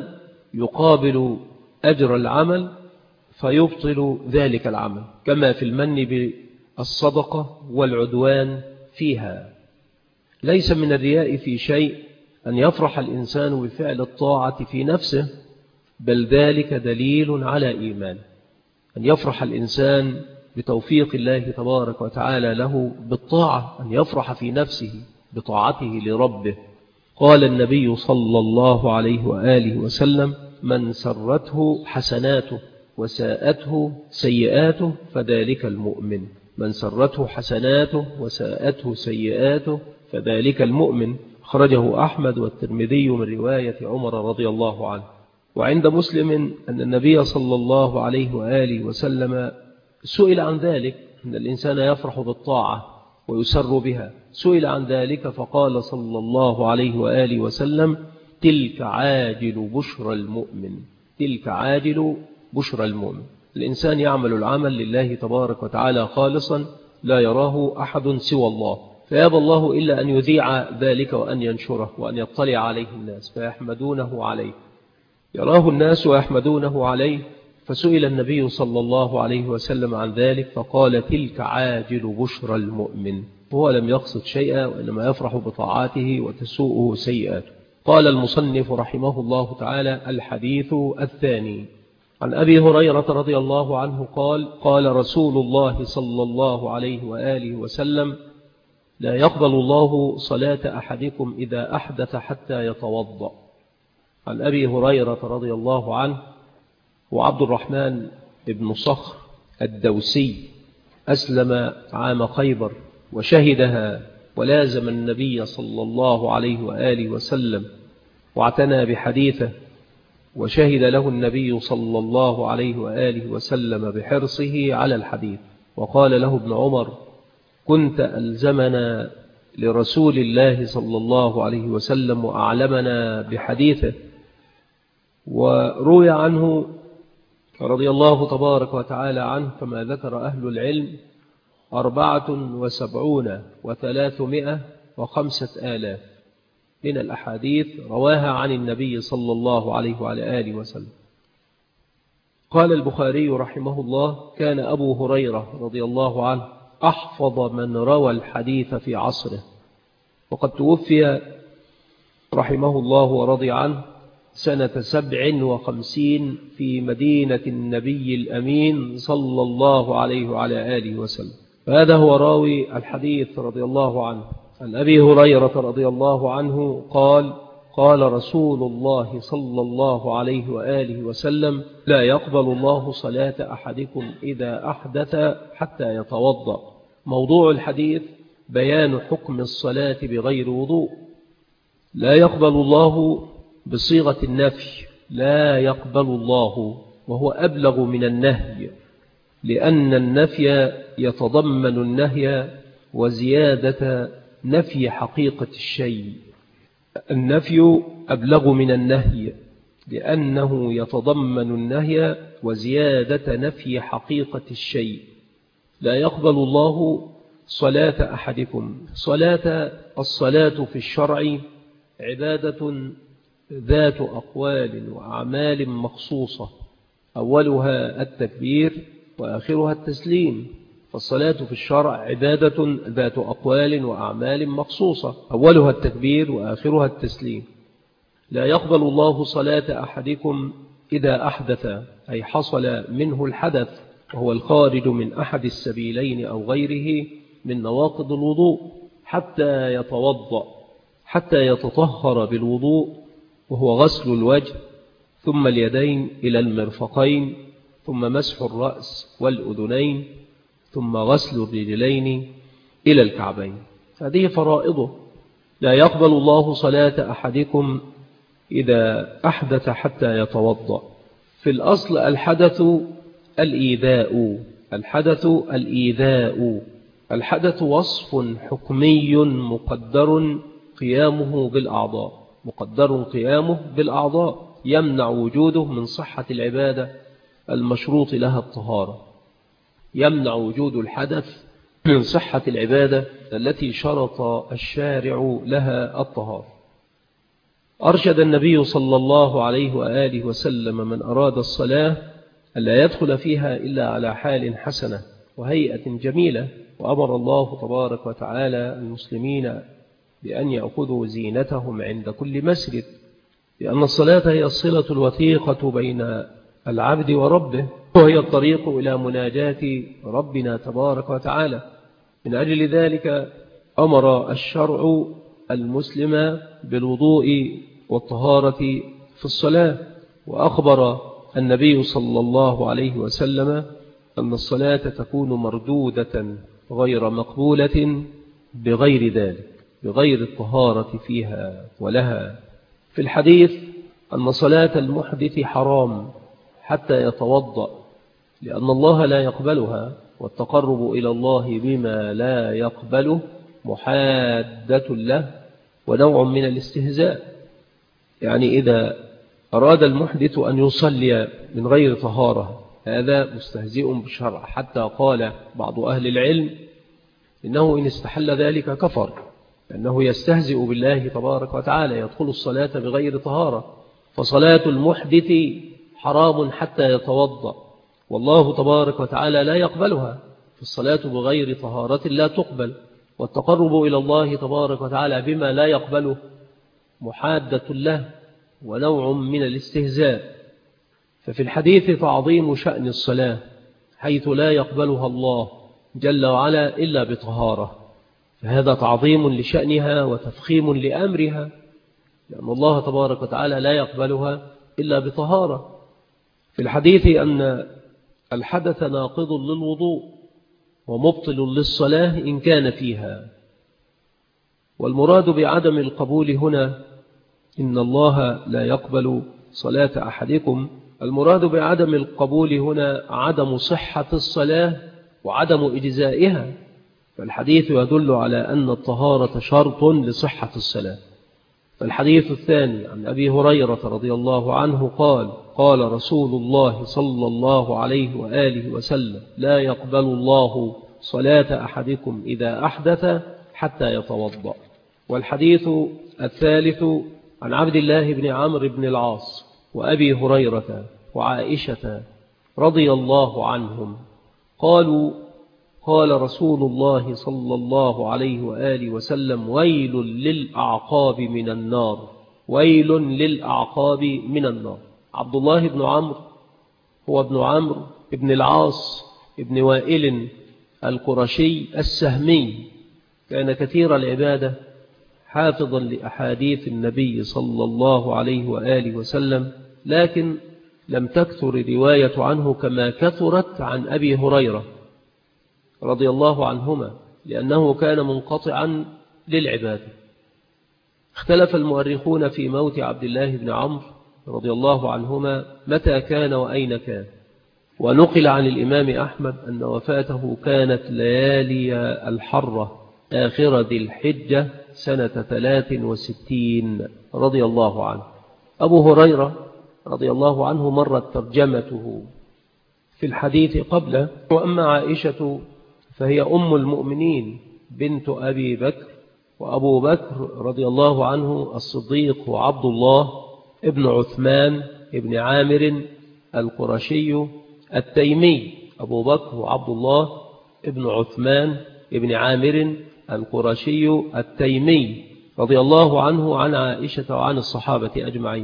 يقابل أجر العمل فيبطل ذلك العمل، كما في المن بالصدقة والعدوان فيها. ليس من الرياء في شيء أن يفرح الإنسان بفعل الطاعة في نفسه، بل ذلك دليل على إيمان. أن يفرح الإنسان بتوفيق الله تبارك وتعالى له بالطاعة، أن يفرح في نفسه بطاعته لربه. قال النبي صلى الله عليه وآله وسلم: من سرته حسناته وساءته سيئاته فذلك المؤمن. من سرته حسناته وساءته سيئاته فذلك المؤمن. خرجه أحمد والترمذي من رواية عمر رضي الله عنه. وعند مسلم أن النبي صلى الله عليه وآله وسلم سئل عن ذلك، أن الإنسان يفرح بالطاعة ويسر بها، سئل عن ذلك فقال صلى الله عليه وآله وسلم: تلك عاجل بشرى المؤمن. تلك عاجل بشرى المؤمن. الإنسان يعمل العمل لله تبارك وتعالى خالصا لا يراه أحد سوى الله، فيابى الله إلا أن يذيع ذلك وأن ينشره وأن يطلع عليه الناس فيحمدونه عليه. يراه الناس ويحمدونه عليه. فسئل النبي صلى الله عليه وسلم عن ذلك فقال: تلك عاجل بشرى المؤمن. هو لم يقصد شيئا، وإنما يفرح بطاعاته وتسوءه سيئاته. قال المصنف رحمه الله تعالى: الحديث الثاني عن أبي هريرة رضي الله عنه قال: قال رسول الله صلى الله عليه وآله وسلم: لا يقبل الله صلاة أحدكم إذا أحدث حتى يتوضأ. عن أبي هريرة رضي الله عنه وعبد الرحمن بن صخر الدوسي، أسلم عام خيبر وشهدها، ولازم النبي صلى الله عليه وآله وسلم واعتنى بحديثه، وشهد له النبي صلى الله عليه وآله وسلم بحرصه على الحديث. وقال له ابن عمر: كنت ألزمنا لرسول الله صلى الله عليه وسلم وأعلمنا بحديثه. وروي عنه رضي الله تبارك وتعالى عنه كما ذكر أهل العلم 74,305 من الأحاديث رواها عن النبي صلى الله عليه وعلى آله وسلم. قال البخاري رحمه الله: كان أبو هريرة رضي الله عنه أحفظ من روى الحديث في عصره، وقد توفي رحمه الله ورضي عنه سنة 57 في مدينة النبي الأمين صلى الله عليه وعلى آله وسلم. فهذا هو راوي الحديث رضي الله عنه. عن أبي هريرة رضي الله عنه قال: قال رسول الله صلى الله عليه وآله وسلم: لا يقبل الله صلاة أحدكم إذا أحدث حتى يتوضأ. موضوع الحديث بيان حكم الصلاة بغير وضوء. لا يقبل الله بصيغة النفي، لا يقبل الله، وهو أبلغ من النهي، لأن النفي يتضمن النهي وزيادة نفي حقيقة الشيء. النفي أبلغ من النهي لأنه يتضمن النهي وزيادة نفي حقيقة الشيء. لا يقبل الله صلاة أحدكم. الصلاة في الشرع عبادة ذات أقوال وأعمال مخصوصة، أولها التكبير وآخرها التسليم. فالصلاة في الشرع عبادة ذات أقوال وأعمال مخصوصة، أولها التكبير وآخرها التسليم. لا يقبل الله صلاة أحدكم إذا أحدث، أي حصل منه الحدث وهو الخارج من أحد السبيلين أو غيره من نواقض الوضوء حتى يتوضأ، حتى يتطهر بالوضوء، وهو غسل الوجه ثم اليدين إلى المرفقين ثم مسح الرأس والأذنين ثم غسل الرجلين إلى الكعبين. هذه فرائضه. لا يقبل الله صلاة أحدكم إذا أحدث حتى يتوضأ. في الأصل الحدث الإيذاء، الحدث الإيذاء. الحدث وصف حكمي مقدر قيامه بالأعضاء، مقدر قيامه بالأعضاء، يمنع وجوده من صحة العبادة المشروط لها الطهارة، يمنع وجود الحدث من صحة العبادة التي شرط الشارع لها الطهارة. أرشد النبي صلى الله عليه وآله وسلم من أراد الصلاة ألا يدخل فيها إلا على حال حسنة وهيئة جميلة، وأمر الله تبارك وتعالى المسلمين بأن يأخذوا زينتهم عند كل مسجد، لأن الصلاة هي الصلة الوثيقة بين العبد وربه، وهي الطريق إلى مناجاة ربنا تبارك وتعالى. من أجل ذلك أمر الشرع المسلم بالوضوء والطهارة في الصلاة، وأخبر النبي صلى الله عليه وسلم أن الصلاة تكون مردودة غير مقبولة بغير ذلك، بغير الطهارة فيها ولها. في الحديث أن صلاة المحدث حرام حتى يتوضأ، لأن الله لا يقبلها، والتقرب إلى الله بما لا يقبله محادة له ونوع من الاستهزاء. يعني إذا أراد المحدث أن يصلي من غير طهارة هذا مستهزئ بالشرع، حتى قال بعض أهل العلم إنه إن استحل ذلك كفر، لأنه يستهزئ بالله تبارك وتعالى، يدخل الصلاة بغير طهارة. فصلاة المحدث حرام حتى يتوضأ، والله تبارك وتعالى لا يقبلها، فالصلاة بغير طهارة لا تقبل، والتقرب إلى الله تبارك وتعالى بما لا يقبله محادة له ونوع من الاستهزاء. ففي الحديث تعظيم شأن الصلاة حيث لا يقبلها الله جل وعلا إلا بطهارة، فهذا تعظيم لشأنها وتفخيم لأمرها، لأن الله تبارك وتعالى لا يقبلها إلا بطهارة. في الحديث أن الحدث ناقض للوضوء ومبطل للصلاة إن كان فيها. والمراد بعدم القبول هنا إن الله لا يقبل صلاة أحدكم، المراد بعدم القبول هنا عدم صحة الصلاة وعدم إجزائها، فالحديث يدل على أن الطهارة شرط لصحة الصلاة. فالحديث الثاني عن أبي هريرة رضي الله عنه قال: قال رسول الله صلى الله عليه وآله وسلم: لا يقبل الله صلاة أحدكم إذا أحدث حتى يتوضأ. والحديث الثالث عن عبد الله بن عمرو بن العاص وأبي هريرة وعائشة رضي الله عنهم قالوا: قال رسول الله صلى الله عليه وآله وسلم: ويل للأعقاب من النار، ويل للأعقاب من النار. عبد الله بن عمرو هو ابن عمرو ابن العاص ابن وائل القرشي السهمي، كان كثير العبادة حافظا لأحاديث النبي صلى الله عليه وآله وسلم، لكن لم تكثر رواية عنه كما كثرت عن أبي هريرة رضي الله عنهما، لأنه كان منقطعا للعبادة. اختلف المؤرخون في موت عبد الله بن عمرو رضي الله عنهما متى كان وأين كان، ونقل عن الإمام أحمد أن وفاته كانت ليالي الحرة آخر ذي الحجة سنة 63 رضي الله عنه. أبو هريرة رضي الله عنه مرت ترجمته في الحديث قبله. وأما عائشة فهي أم المؤمنين بنت أبي بكر، وأبو بكر رضي الله عنه الصديق وعبد الله ابن عثمان ابن عامر القرشي التيمي. أبو بكر وعبد الله ابن عثمان ابن عامر القرشي التيمي رضي الله عنه عن عائشة وعن الصحابة أجمعين.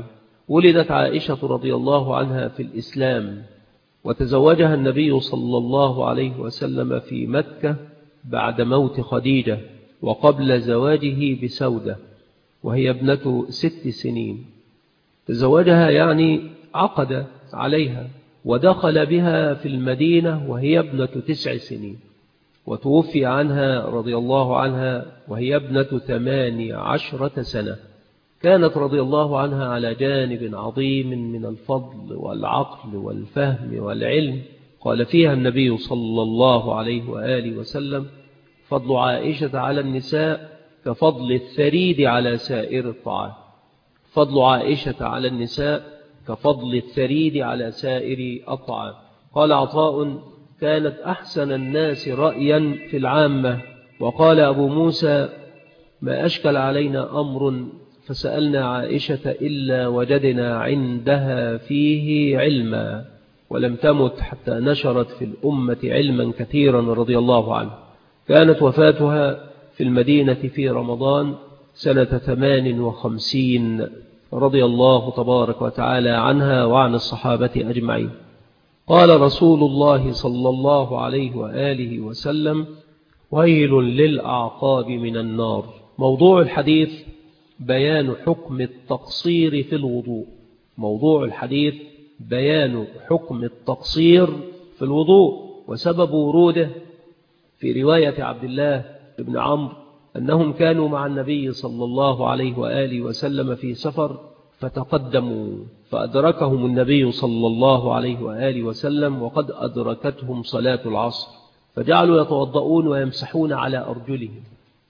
ولدت عائشة رضي الله عنها في الإسلام، وتزوجها النبي صلى الله عليه وسلم في مكة بعد موت خديجة وقبل زواجه بسودة، وهي ابنة 6 سنين. تزوجها يعني عقد عليها، ودخل بها في المدينة وهي ابنة 9 سنين، وتوفي عنها رضي الله عنها وهي ابنة 18 سنة. كانت رضي الله عنها على جانب عظيم من الفضل والعقل والفهم والعلم. قال فيها النبي صلى الله عليه وآله وسلم: فضل عائشة على النساء كفضل الثريد على سائر الطعام. فضل عائشة على النساء كفضل الثريد على سائر الطعام. قال عطاء: كانت أحسن الناس رأيا في العامة. وقال أبو موسى: ما أشكل علينا أمر فسألنا عائشة إلا وجدنا عندها فيه علما، ولم تمت حتى نشرت في الأمة علما كثيرا رضي الله عنه. كانت وفاتها في المدينة في رمضان سنة 58 رضي الله تبارك وتعالى عنها وعن الصحابة أجمعين. قال رسول الله صلى الله عليه وآله وسلم: ويل للأعقاب من النار. موضوع الحديث بيان حكم التقصير في الوضوء. موضوع الحديث بيان حكم التقصير في الوضوء، وسبب وروده في رواية عبد الله بن عمرو أنهم كانوا مع النبي صلى الله عليه وآله وسلم في سفر، فتقدموا فأدركهم النبي صلى الله عليه وآله وسلم وقد أدركتهم صلاة العصر، فجعلوا يتوضؤون ويمسحون على أرجلهم.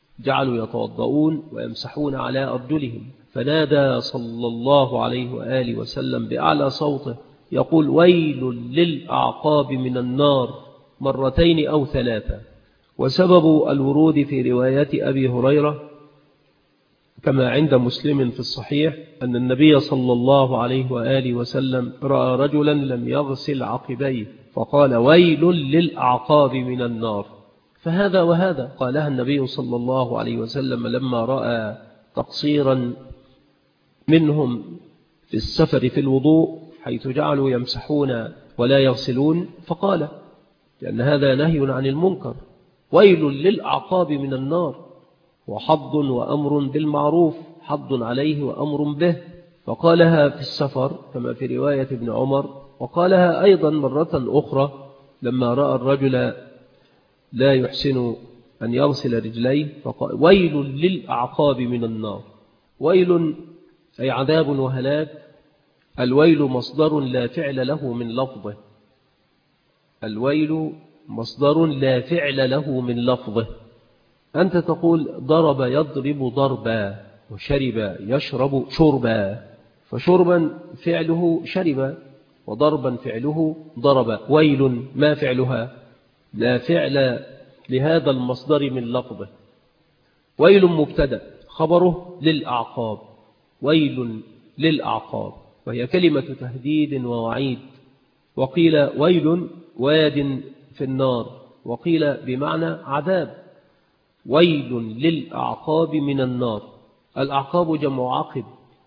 على أرجلهم. فنادى صلى الله عليه وآله وسلم بأعلى صوته يقول: ويل للأعقاب من النار، 2 أو 3. وسبب الورود في رواية أبي هريرة كما عند مسلم في الصحيح أن النبي صلى الله عليه وآله وسلم رأى رجلا لم يغسل عقبيه فقال: ويل للأعقاب من النار. فهذا وهذا قالها النبي صلى الله عليه وسلم لما رأى تقصيرا منهم في السفر في الوضوء، حيث جعلوا يمسحون ولا يغسلون، فقال: لأن هذا نهي عن المنكر، ويل للأعقاب من النار، وحض وأمر بالمعروف، حض عليه وأمر به. فقالها في السفر كما في رواية ابن عمر، وقالها أيضا مرة أخرى لما رأى الرجل لا يحسن أن يغسل رجليه فقال: ويل للأعقاب من النار. ويل أي عذاب وهلاك. الويل مصدر لا فعل له من لفظه. الويل مصدر لا فعل له من لفظه. أنت تقول ضرب يضرب ضربا، وشرب يشرب شربا، فشربا فعله شرب، وضربا فعله ضرب. ويل ما فعلها؟ لا فعل لهذا المصدر من لفظه. ويل مبتدأ، خبره للأعقاب. ويل للأعقاب، وهي كلمة تهديد ووعيد. وقيل ويل واد في النار، وقيل بمعنى عذاب. ويل للأعقاب من النار. الأعقاب جمع عقب،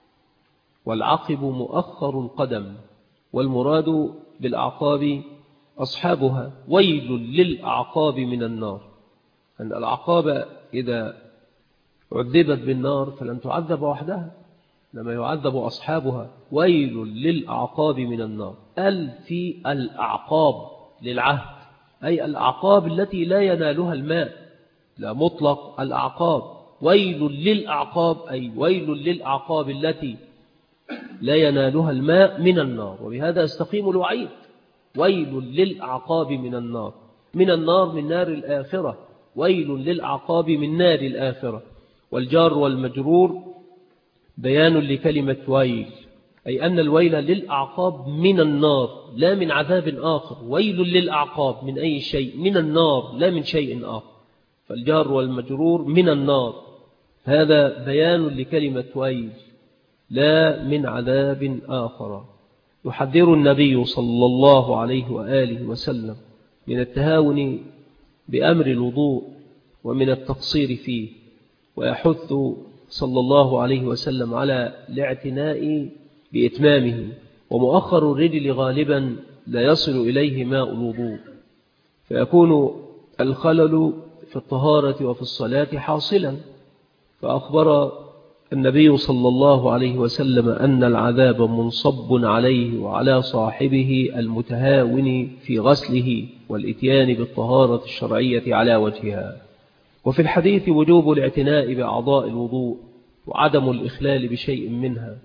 والعقب مؤخر القدم، والمراد بالأعقاب أصحابها. ويل للأعقاب من النار، أن الأعقاب إذا عذبت بالنار فلن تعذب وحدها، لما يعذب أصحابها. ويل للأعقاب من النار. في الأعقاب للعهد، أي الأعقاب التي لا ينالها الماء، لا مطلق الأعقاب. ويل للأعقاب أي ويل للأعقاب التي لا ينالها الماء من النار، وبهذا يستقيم الوعيد. ويل للأعقاب من النار. من النار من نار الآخرة، ويل للأعقاب من نار الآخرة. والجار والمجرور بيان لكلمة ويل، أي أن الويل للأعقاب من النار لا من عذاب آخر. ويل للأعقاب من أي شيء، من النار لا من شيء آخر. فالجار والمجرور من النار، هذا بيان لكلمة ويل لا من عذاب آخر. يحذر النبي صلى الله عليه وآله وسلم من التهاون بأمر الوضوء ومن التقصير فيه، ويحث صلى الله عليه وسلم على الاعتناء بإتمامه، ومؤخر الرجل غالبا لا يصل إليه ماء الوضوء، فيكون الخلل في الطهارة وفي الصلاة حاصلا. فأخبر النبي صلى الله عليه وسلم أن العذاب منصب عليه وعلى صاحبه المتهاون في غسله والإتيان بالطهارة الشرعية على وجهها. وفي الحديث وجوب الاعتناء بأعضاء الوضوء وعدم الإخلال بشيء منها،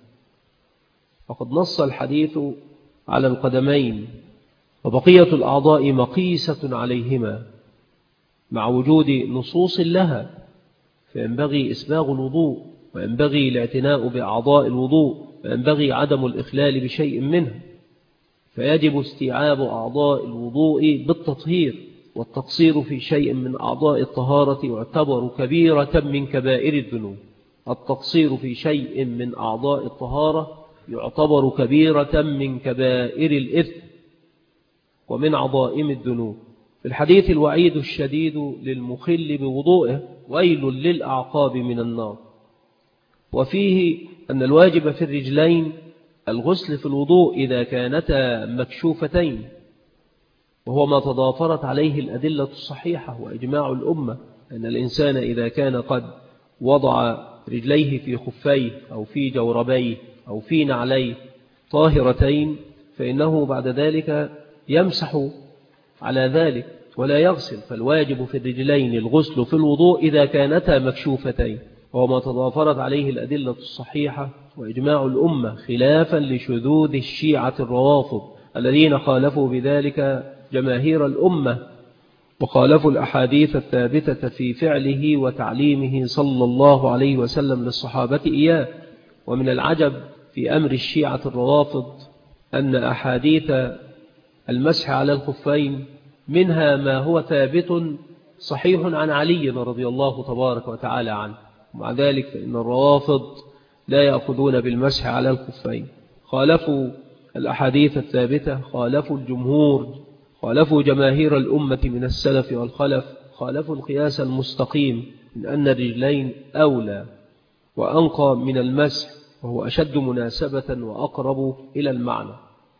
وقد نص الحديث على القدمين، وبقية الأعضاء مقيسة عليهما مع وجود نصوص لها، فينبغي إسباغ الوضوء، وينبغي الاعتناء بأعضاء الوضوء، وينبغي عدم الإخلال بشيء منها، فيجب استيعاب أعضاء الوضوء بالتطهير، والتقصير في شيء من أعضاء الطهارة يعتبر كبيرة من كبائر الذنوب. التقصير في شيء من أعضاء الطهارة يعتبر كبيرة من كبائر الإثم ومن عظائم الذنوب. في الحديث الوعيد الشديد للمخل بوضوئه، ويل للأعقاب من النار. وفيه أن الواجب في الرجلين الغسل في الوضوء إذا كانتا مكشوفتين، وهو ما تضافرت عليه الأدلة الصحيحة وإجماع الأمة، أن الإنسان إذا كان قد وضع رجليه في خفيه أو في جوربيه أو في نعليه طاهرتين، فإنه بعد ذلك يمسح على ذلك ولا يغسل. فالواجب في الرجلين الغسل في الوضوء إذا كانتا مكشوفتين، وهو ما تضافرت عليه الأدلة الصحيحة وإجماع الأمة، خلافا لشذوذ الشيعة الروافض الذين خالفوا بذلك جماهير الأمة، وخالفوا الأحاديث الثابتة في فعله وتعليمه صلى الله عليه وسلم للصحابة إياه. ومن العجب في أمر الشيعة الروافض أن أحاديث المسح على الخفين منها ما هو ثابت صحيح عن علي رضي الله تبارك وتعالى عنه، ومع ذلك فإن الروافض لا يأخذون بالمسح على الخفين، خالفوا الأحاديث الثابتة، خالفوا الجمهور، خالفوا جماهير الأمة من السلف والخلف، خالفوا القياس المستقيم من أن الرجلين أولى وأنقى من المسح، وهو أشد مناسبة وأقرب إلى المعنى.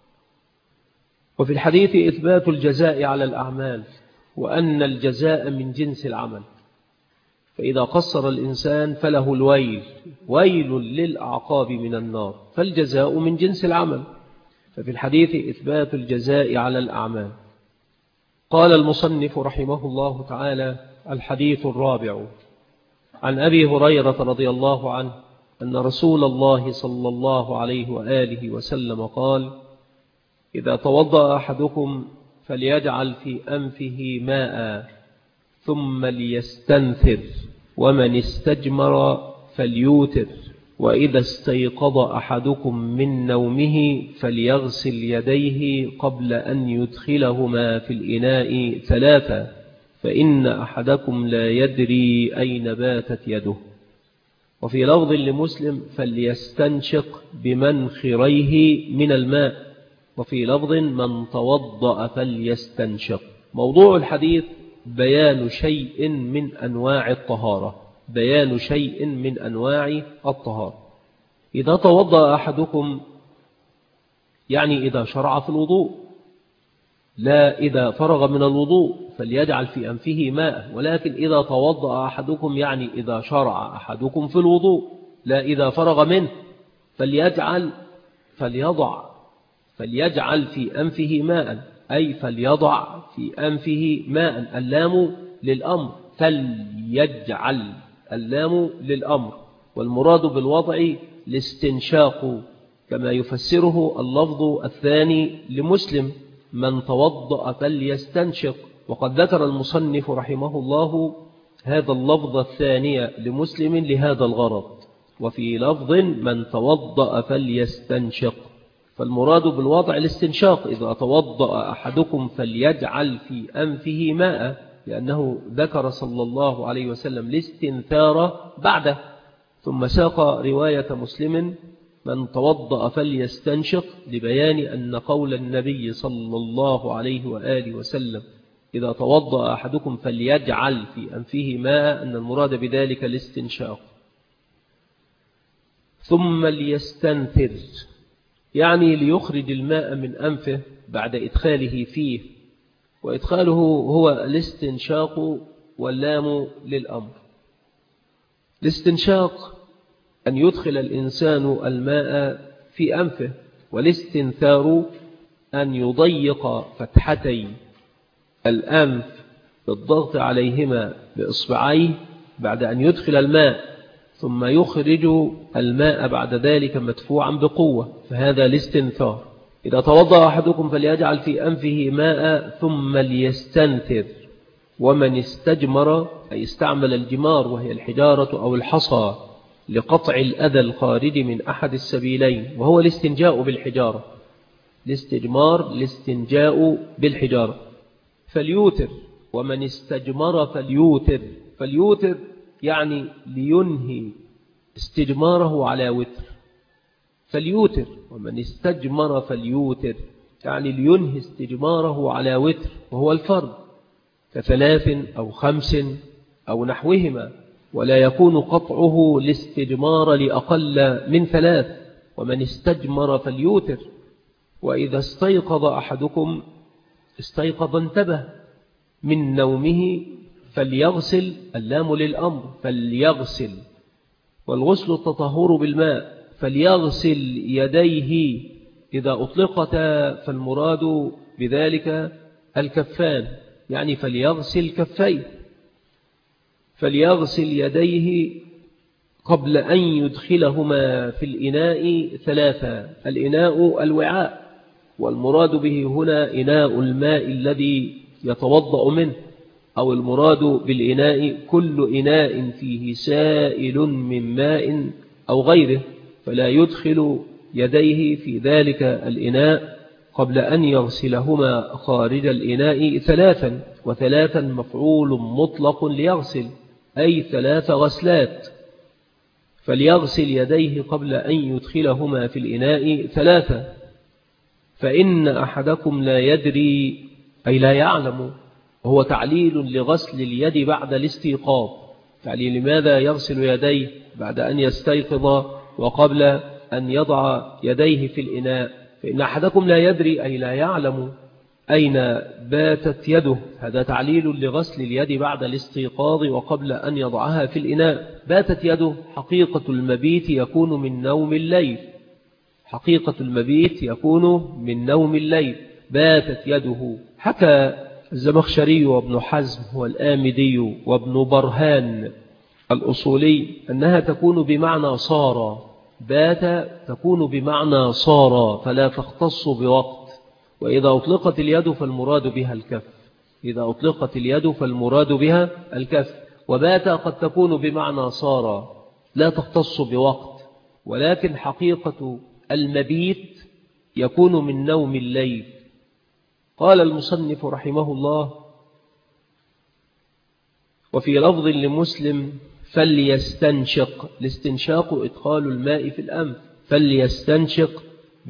وفي الحديث إثبات الجزاء على الأعمال، وأن الجزاء من جنس العمل، فإذا قصر الإنسان فله الويل، ويل للأعقاب من النار، فالجزاء من جنس العمل. ففي الحديث إثبات الجزاء على الأعمال. قال المصنف رحمه الله تعالى: الحديث الرابع، عن أبي هريرة رضي الله عنه أن رسول الله صلى الله عليه وآله وسلم قال: إذا توضأ أحدكم فليجعل في أنفه ماء ثم ليستنثر، ومن استجمر فليوتر، وإذا استيقظ أحدكم من نومه فليغسل يديه قبل أن يدخلهما في الإناء ثلاثة، فإن أحدكم لا يدري أين باتت يده. وفي لفظ لمسلم: فليستنشق بمنخريه من الماء. وفي لفظ: من توضأ فليستنشق. موضوع الحديث بيان شيء من أنواع الطهارة، بيان شيء من أنواع الطهارة. إذا توضأ أحدكم يعني إذا شرع في الوضوء، لا إذا فرغ من الوضوء فليجعل في أنفه ماء، ولكن إذا توضأ أحدكم يعني إذا شرع أحدكم في الوضوء، لا إذا فرغ منه فليجعل في أنفه ماء، أي فليضع في أنفه ماء. اللام للأمر، فليجعل، اللام للأمر، والمراد بالوضع الاستنشاق، كما يفسره اللفظ الثاني لمسلم: من توضأ فليستنشق. وقد ذكر المصنف رحمه الله هذا اللفظ الثاني لمسلم لهذا الغرض. وفي لفظ: من توضأ فليستنشق، فالمراد بالوضع الاستنشاق. إذا توضأ أحدكم فليجعل في أنفه ماء، لأنه ذكر صلى الله عليه وسلم الاستنثار بعده، ثم ساق رواية مسلم: من توضأ فليستنشق، لبيان أن قول النبي صلى الله عليه وآله وسلم: إذا توضأ أحدكم فليجعل في أنفه ماء، أن المراد بذلك الاستنشاق. ثم ليستنثر، يعني ليخرج الماء من أنفه بعد إدخاله فيه، وإدخاله هو الاستنشاق، واللام للأمر. الاستنشاق أن يدخل الإنسان الماء في أنفه، والاستنثار أن يضيق فتحتي الأنف بالضغط عليهما بإصبعيه بعد أن يدخل الماء، ثم يخرج الماء بعد ذلك مدفوعا بقوة، فهذا الاستنثار. إذا توضأ أحدكم فليجعل في أنفه ماء ثم ليستنثر. ومن استجمر أي استعمل الجمار وهي الحجارة أو الحصى لقطع الأذى الخارج من أحد السبيلين، وهو الاستنجاء بالحجارة. الاستجمار الاستنجاء بالحجارة. فليوتر. ومن استجمر فليوتر. فليوتر يعني لينهي استجماره على وتر. فليوتر. ومن استجمر فليوتر يعني لينهي استجماره على وتر، وهو الفرض كثلاث أو 5 أو نحوهما، ولا يكون قطعه الاستجمار لأقل من 3. ومن استجمر فليوتر. وإذا استيقظ أحدكم استيقظ انتبه من نومه فليغسل، اللام للأمر، فليغسل. والغسل التطهر بالماء. فليغسل يديه. إذا أطلقتا فالمراد بذلك الكفان، يعني فليغسل كفيه. فليغسل يديه قبل أن يدخلهما في الإناء 3. الإناء الوعاء، والمراد به هنا إناء الماء الذي يتوضأ منه، أو المراد بالإناء كل إناء فيه سائل من ماء أو غيره، فلا يدخل يديه في ذلك الإناء قبل أن يغسلهما خارج الإناء 3. و3 مفعول مطلق ليغسل، أي 3 غسلات. فليغسل يديه قبل أن يدخلهما في الإناء 3. فإن أحدكم لا يدري أي لا يعلم، وهو تعليل لغسل اليد بعد الاستيقاظ. تعليل لماذا يغسل يديه بعد أن يستيقظ وقبل أن يضع يديه في الإناء؟ فإن أحدكم لا يدري أي لا يعلم أين باتت يده. هذا تعليل لغسل اليد بعد الاستيقاظ وقبل أن يضعها في الإناء. باتت يده، حقيقة المبيت يكون من نوم الليل. حقيقة المبيت يكون من نوم الليل. باتت يده. حكى الزمخشري وابن حزم والآمدي وابن برهان الأصولي أنها تكون بمعنى صار. بات تكون بمعنى صار، فلا تختص بوقت. وإذا أطلقت اليد فالمراد بها الكف. إذا أطلقت اليد فالمراد بها الكف. وبات قد تكون بمعنى صار، لا تختص بوقت، ولكن حقيقة المبيت يكون من نوم الليل. قال المصنف رحمه الله: وفي لفظ لمسلم فليستنشق. الاستنشاق إدخال الماء في الأنف. فليستنشق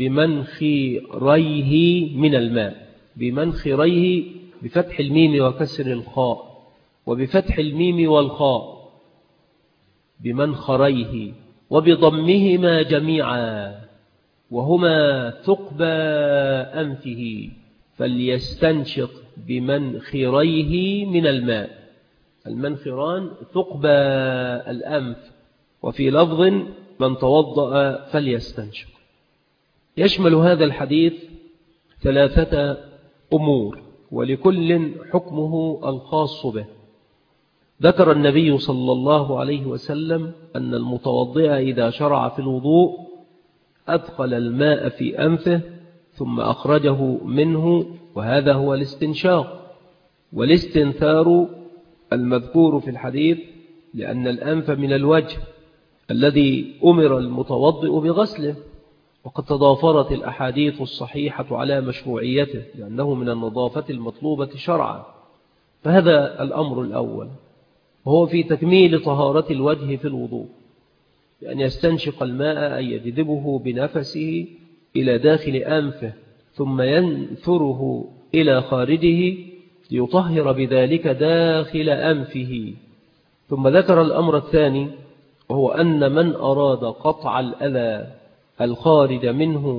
بمنخريه من الماء. بمنخريه بفتح الميم وكسر الخاء، وبفتح الميم والخاء بمنخريه، وبضمهما جميعا، وهما ثقب أنفه. فليستنشق بمنخريه من الماء. المنخران ثقب الأنف. وفي لفظ من توضأ فليستنشق. يشمل هذا الحديث 3 أمور، ولكل حكمه الخاص به. ذكر النبي صلى الله عليه وسلم أن المتوضئ إذا شرع في الوضوء أدخل الماء في أنفه ثم أخرجه منه، وهذا هو الاستنشاق. والاستنثار المذكور في الحديث لأن الأنف من الوجه الذي أمر المتوضئ بغسله، وقد تضافرت الأحاديث الصحيحة على مشروعيته لأنه من النظافة المطلوبة شرعا. فهذا الأمر الأول، وهو في تكميل طهارة الوجه في الوضوء، بأن يستنشق الماء أي يجذبه بنفسه إلى داخل أنفه ثم ينثره إلى خارجه ليطهر بذلك داخل أنفه. ثم ذكر الأمر الثاني، وهو أن من أراد قطع الأذى الخارج منه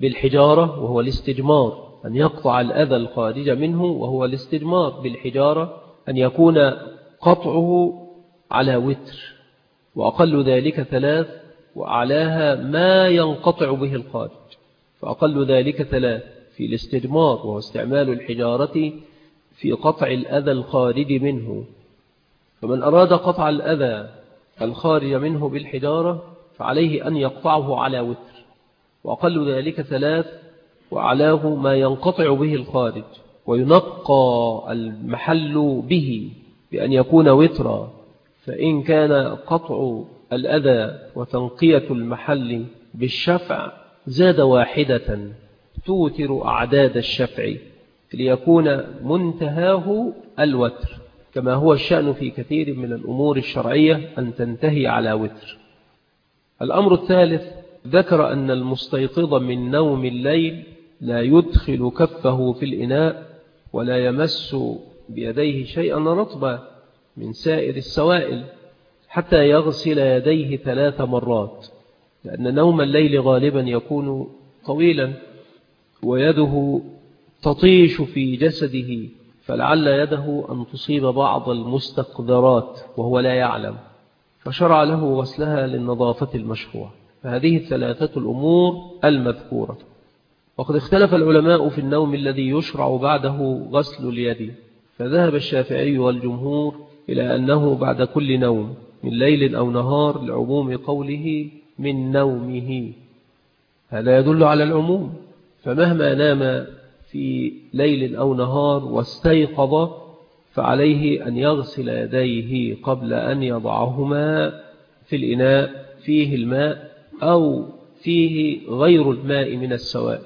بالحجارة وهو الاستجمار، أن يقطع الأذى الخارج منه وهو الاستجمار بالحجارة، أن يكون قطعه على وتر، وأقل ذلك 3، وأعلاها ما ينقطع به الخارج، فأقل ذلك 3 في الاستجمار وهو استعمال الحجارة في قطع الأذى الخارج منه. فمن أراد قطع الأذى الخارج منه بالحجارة فعليه أن يقطعه على وتر، وأقل ذلك 3، وأعلاه ما ينقطع به الخارج، وينقى المحل به بأن يكون وترا، فإن كان قطع الأذى وتنقية المحل بالشفع زاد 1 توتر أعداد الشفع ليكون منتهاه الوتر، كما هو الشأن في كثير من الأمور الشرعية أن تنتهي على وتر. الأمر الثالث ذكر أن المستيقظ من نوم الليل لا يدخل كفه في الإناء ولا يمس بيديه شيئا رطبا من سائر السوائل حتى يغسل يديه 3 مرات، لأن نوم الليل غالبا يكون طويلا ويده تطيش في جسده، فلعل يده أن تصيب بعض المستقذرات وهو لا يعلم، فشرع له غسلها للنظافة المشروع. فهذه 3 الأمور المذكورة. وقد اختلف العلماء في النوم الذي يشرع بعده غسل اليد، فذهب الشافعي والجمهور إلى أنه بعد كل نوم من ليل أو نهار لعموم قوله من نومه، هذا يدل على العموم، فمهما نام في ليل أو نهار واستيقظ فعليه أن يغسل يديه قبل أن يضعهما في الإناء فيه الماء أو فيه غير الماء من السوائل.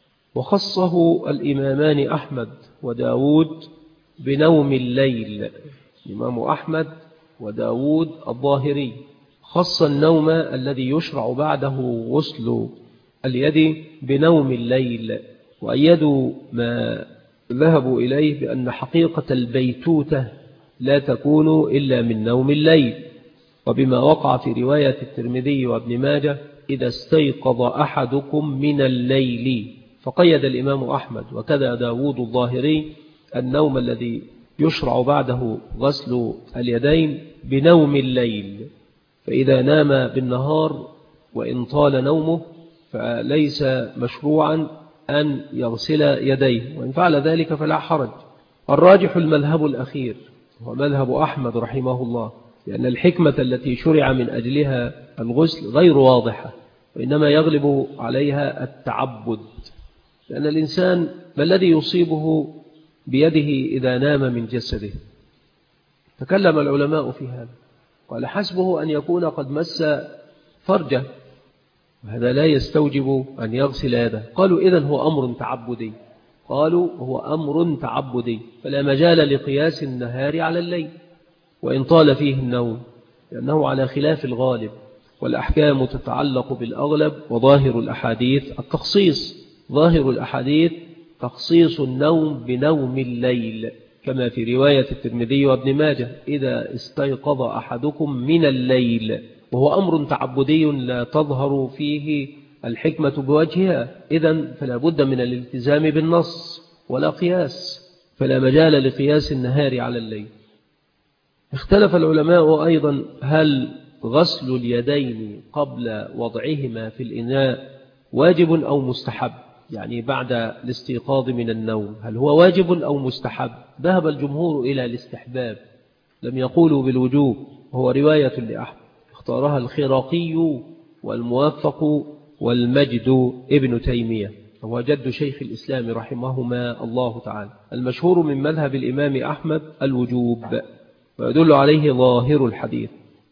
وخصه الإمامان أحمد وداود بنوم الليل، الإمام أحمد وداود الظاهري خص النوم الذي يشرع بعده غسل اليد بنوم الليل، وأيدوا ما ذهبوا إليه بأن حقيقة البيتوتة لا تكون إلا من نوم الليل، وبما وقع في رواية الترمذي وابن ماجه إذا استيقظ أحدكم من الليل، فقيد الإمام أحمد وكذا داود الظاهري النوم الذي يشرع بعده غسل اليدين بنوم الليل، فإذا نام بالنهار وإن طال نومه فليس مشروعا أن يغسل يديه، وإن فعل ذلك فلا حرج. الراجح المذهب الأخير هو مذهب أحمد رحمه الله، لأن الحكمة التي شرع من أجلها الغسل غير واضحة، وإنما يغلب عليها التعبد، لأن الإنسان ما الذي يصيبه بيده إذا نام من جسده؟ تكلم العلماء في هذا، قال حسبه أن يكون قد مس فرجه، وهذا لا يستوجب أن يغسل يده. قالوا إذن هو أمر تعبدي، قالوا هو أمر تعبدي، فلا مجال لقياس النهار على الليل وإن طال فيه النوم، لأنه على خلاف الغالب، والأحكام تتعلق بالأغلب، وظاهر الأحاديث التخصيص، ظاهر الأحاديث تخصيص النوم بنوم الليل، كما في رواية الترمذي وابن ماجه إذا استيقظ أحدكم من الليل، وهو أمر تعبدي لا تظهر فيه الحكمة بوجهها، إذن فلا بد من الالتزام بالنص ولا قياس، فلا مجال لقياس النهار على الليل. اختلف العلماء أيضا هل غسل اليدين قبل وضعهما في الإناء واجب أو مستحب، يعني بعد الاستيقاظ من النوم هل هو واجب أو مستحب؟ ذهب الجمهور إلى الاستحباب، لم يقولوا بالوجوب، وهو رواية لأحمد اختارها الخراقي والموفق والمجد ابن تيمية، وهو جد شيخ الإسلام رحمهما الله تعالى. المشهور من مذهب الإمام أحمد الوجوب، ويدل عليه ظاهر الحديث.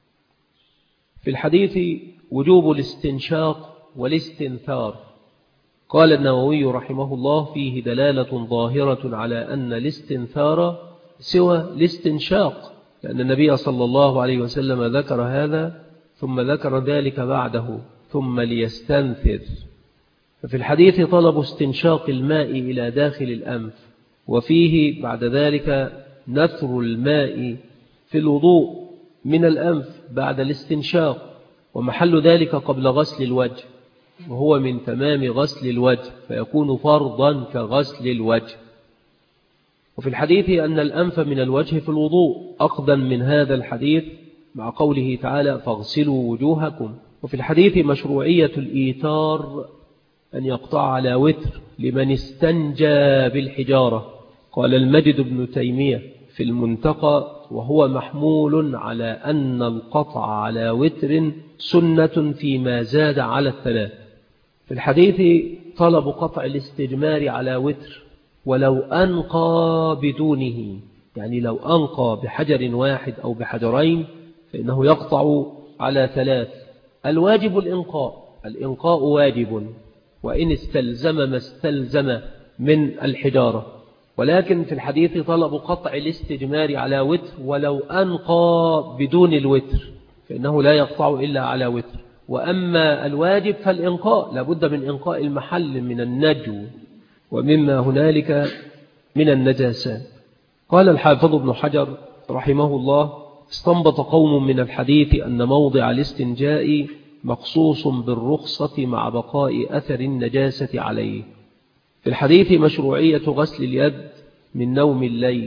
في الحديث وجوب الاستنشاق والاستنثار. قال النووي رحمه الله فيه دلالة ظاهرة على أن الاستنثار سوى الاستنشاق، لأن النبي صلى الله عليه وسلم ذكر هذا ثم ذكر ذلك بعده ثم ليستنثر. ففي الحديث طلب استنشاق الماء إلى داخل الأنف، وفيه بعد ذلك نثر الماء في الوضوء من الأنف بعد الاستنشاق، ومحل ذلك قبل غسل الوجه، وهو من تمام غسل الوجه فيكون فرضا كغسل الوجه. وفي الحديث أن الأنف من الوجه في الوضوء أخذا من هذا الحديث مع قوله تعالى فاغسلوا وجوهكم. وفي الحديث مشروعية الإيتار أن يقطع على وتر لمن استنجى بالحجارة. قال المجد بن تيمية في المنتقى وهو محمول على أن القطع على وتر سنة فيما زاد على الثلاث. في الحديث طلب قطع الاستجمار على وتر ولو أنقى بدونه، يعني لو أنقى بحجر واحد أو بحجرين فإنه يقطع على ثلاث. الواجب الإنقاء واجب وإن استلزم ما استلزم من الحجارة، ولكن في الحديث طلب قطع الاستجمار على وتر ولو أنقى بدون الوتر فإنه لا يقطع إلا على وتر. وأما الواجب فالإنقاء لابد من إنقاء المحل من النجو ومما هنالك من النجاسات. قال الحافظ ابن حجر رحمه الله استنبط قوم من الحديث أن موضع الاستنجاء مخصوص بالرخصة مع بقاء أثر النجاسة عليه. في الحديث مشروعية غسل اليد من نوم الليل،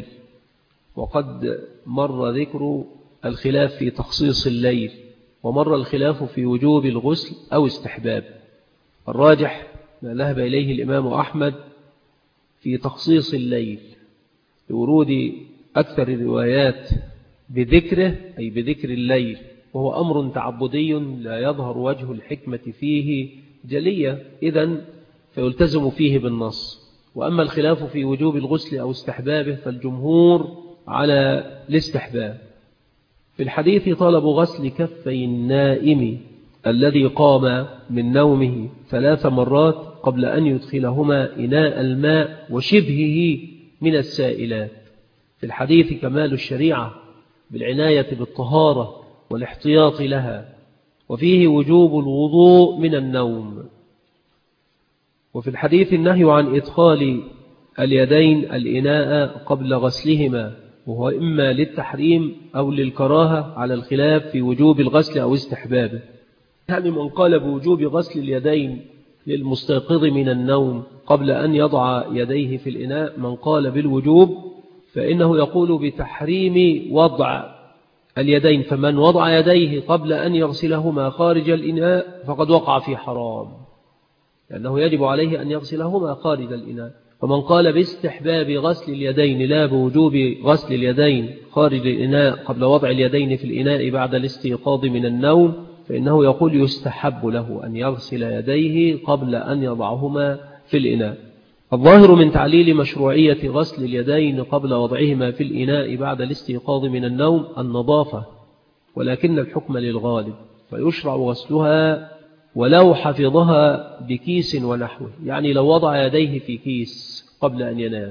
وقد مر ذكر الخلاف في تخصيص الليل، ومر الخلاف في وجوب الغسل أو استحباب. الراجح ما ذهب إليه الإمام أحمد في تخصيص الليل لورود أكثر الروايات بذكره أي بذكر الليل، وهو أمر تعبدي لا يظهر وجه الحكمة فيه جلية، إذن فيلتزم فيه بالنص. وأما الخلاف في وجوب الغسل أو استحبابه فالجمهور على الاستحباب. في الحديث طلب غسل كفي النائم الذي قام من نومه 3 مرات قبل أن يدخلهما إناء الماء وشبهه من السائلات. في الحديث كمال الشريعة بالعناية بالطهارة والاحتياط لها، وفيه وجوب الوضوء من النوم. وفي الحديث النهي عن إدخال اليدين الإناء قبل غسلهما، وهو إما للتحريم أو للكراهة على الخلاف في وجوب الغسل أو استحبابه. يعني من قال بوجوب غسل اليدين للمستيقظ من النوم قبل أن يضع يديه في الإناء، من قال بالوجوب فإنه يقول بتحريم وضع اليدين، فمن وضع يديه قبل أن يغسلهما خارج الإناء فقد وقع في حرام، لأنه يجب عليه أن يغسلهما خارج الإناء. ومن قال باستحباب غسل اليدين لا بوجوب غسل اليدين خارج الإناء قبل وضع اليدين في الإناء بعد الاستيقاظ من النوم، فإنه يقول يستحب له أن يغسل يديه قبل أن يضعهما في الإناء. الظاهر من تعليل مشروعية غسل اليدين قبل وضعهما في الإناء بعد الاستيقاظ من النوم النظافة، ولكن الحكم للغالب، فيشرع غسلها ولو حفظها بكيس ونحوه. يعني لو وضع يديه في كيس قبل أن ينام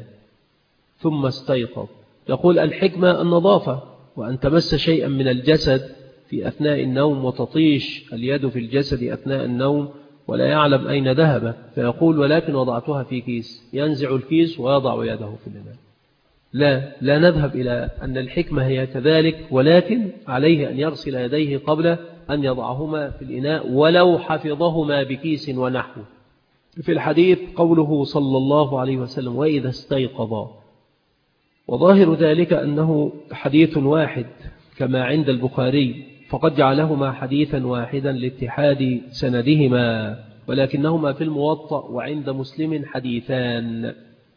ثم استيقظ، يقول الحكمة النظافة، وأن تمس شيئا من الجسد في أثناء النوم وتطيش اليد في الجسد أثناء النوم ولا يعلم أين ذهب، فيقول ولكن وضعتها في كيس، ينزع الكيس ويضع يده في الإناء. لا نذهب إلى أن الحكمة هي كذلك، ولكن عليه أن يغسل يديه قبل أن يضعهما في الإناء ولو حفظهما بكيس ونحوه. في الحديث قوله صلى الله عليه وسلم وإذا استيقظ، وظاهر ذلك أنه حديث واحد كما عند البخاري، فقد جعلهما حديثا واحدا لاتحاد سندهما، ولكنهما في الموطأ وعند مسلم حديثان.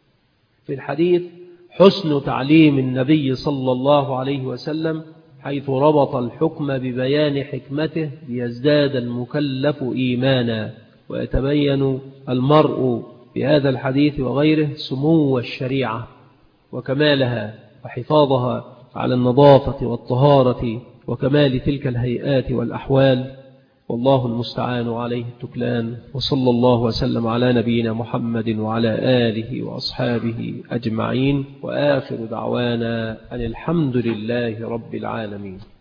في الحديث حسن تعليم النبي صلى الله عليه وسلم حيث ربط الحكم ببيان حكمته ليزداد المكلف إيمانا، ويتبين المرء بهذا الحديث وغيره سمو الشريعة وكمالها وحفاظها على النظافة والطهارة وكمال تلك الهيئات والأحوال، والله المستعان عليه التكلان. وصلى الله وسلم على نبينا محمد وعلى آله وأصحابه أجمعين، وآخر دعوانا أن الحمد لله رب العالمين.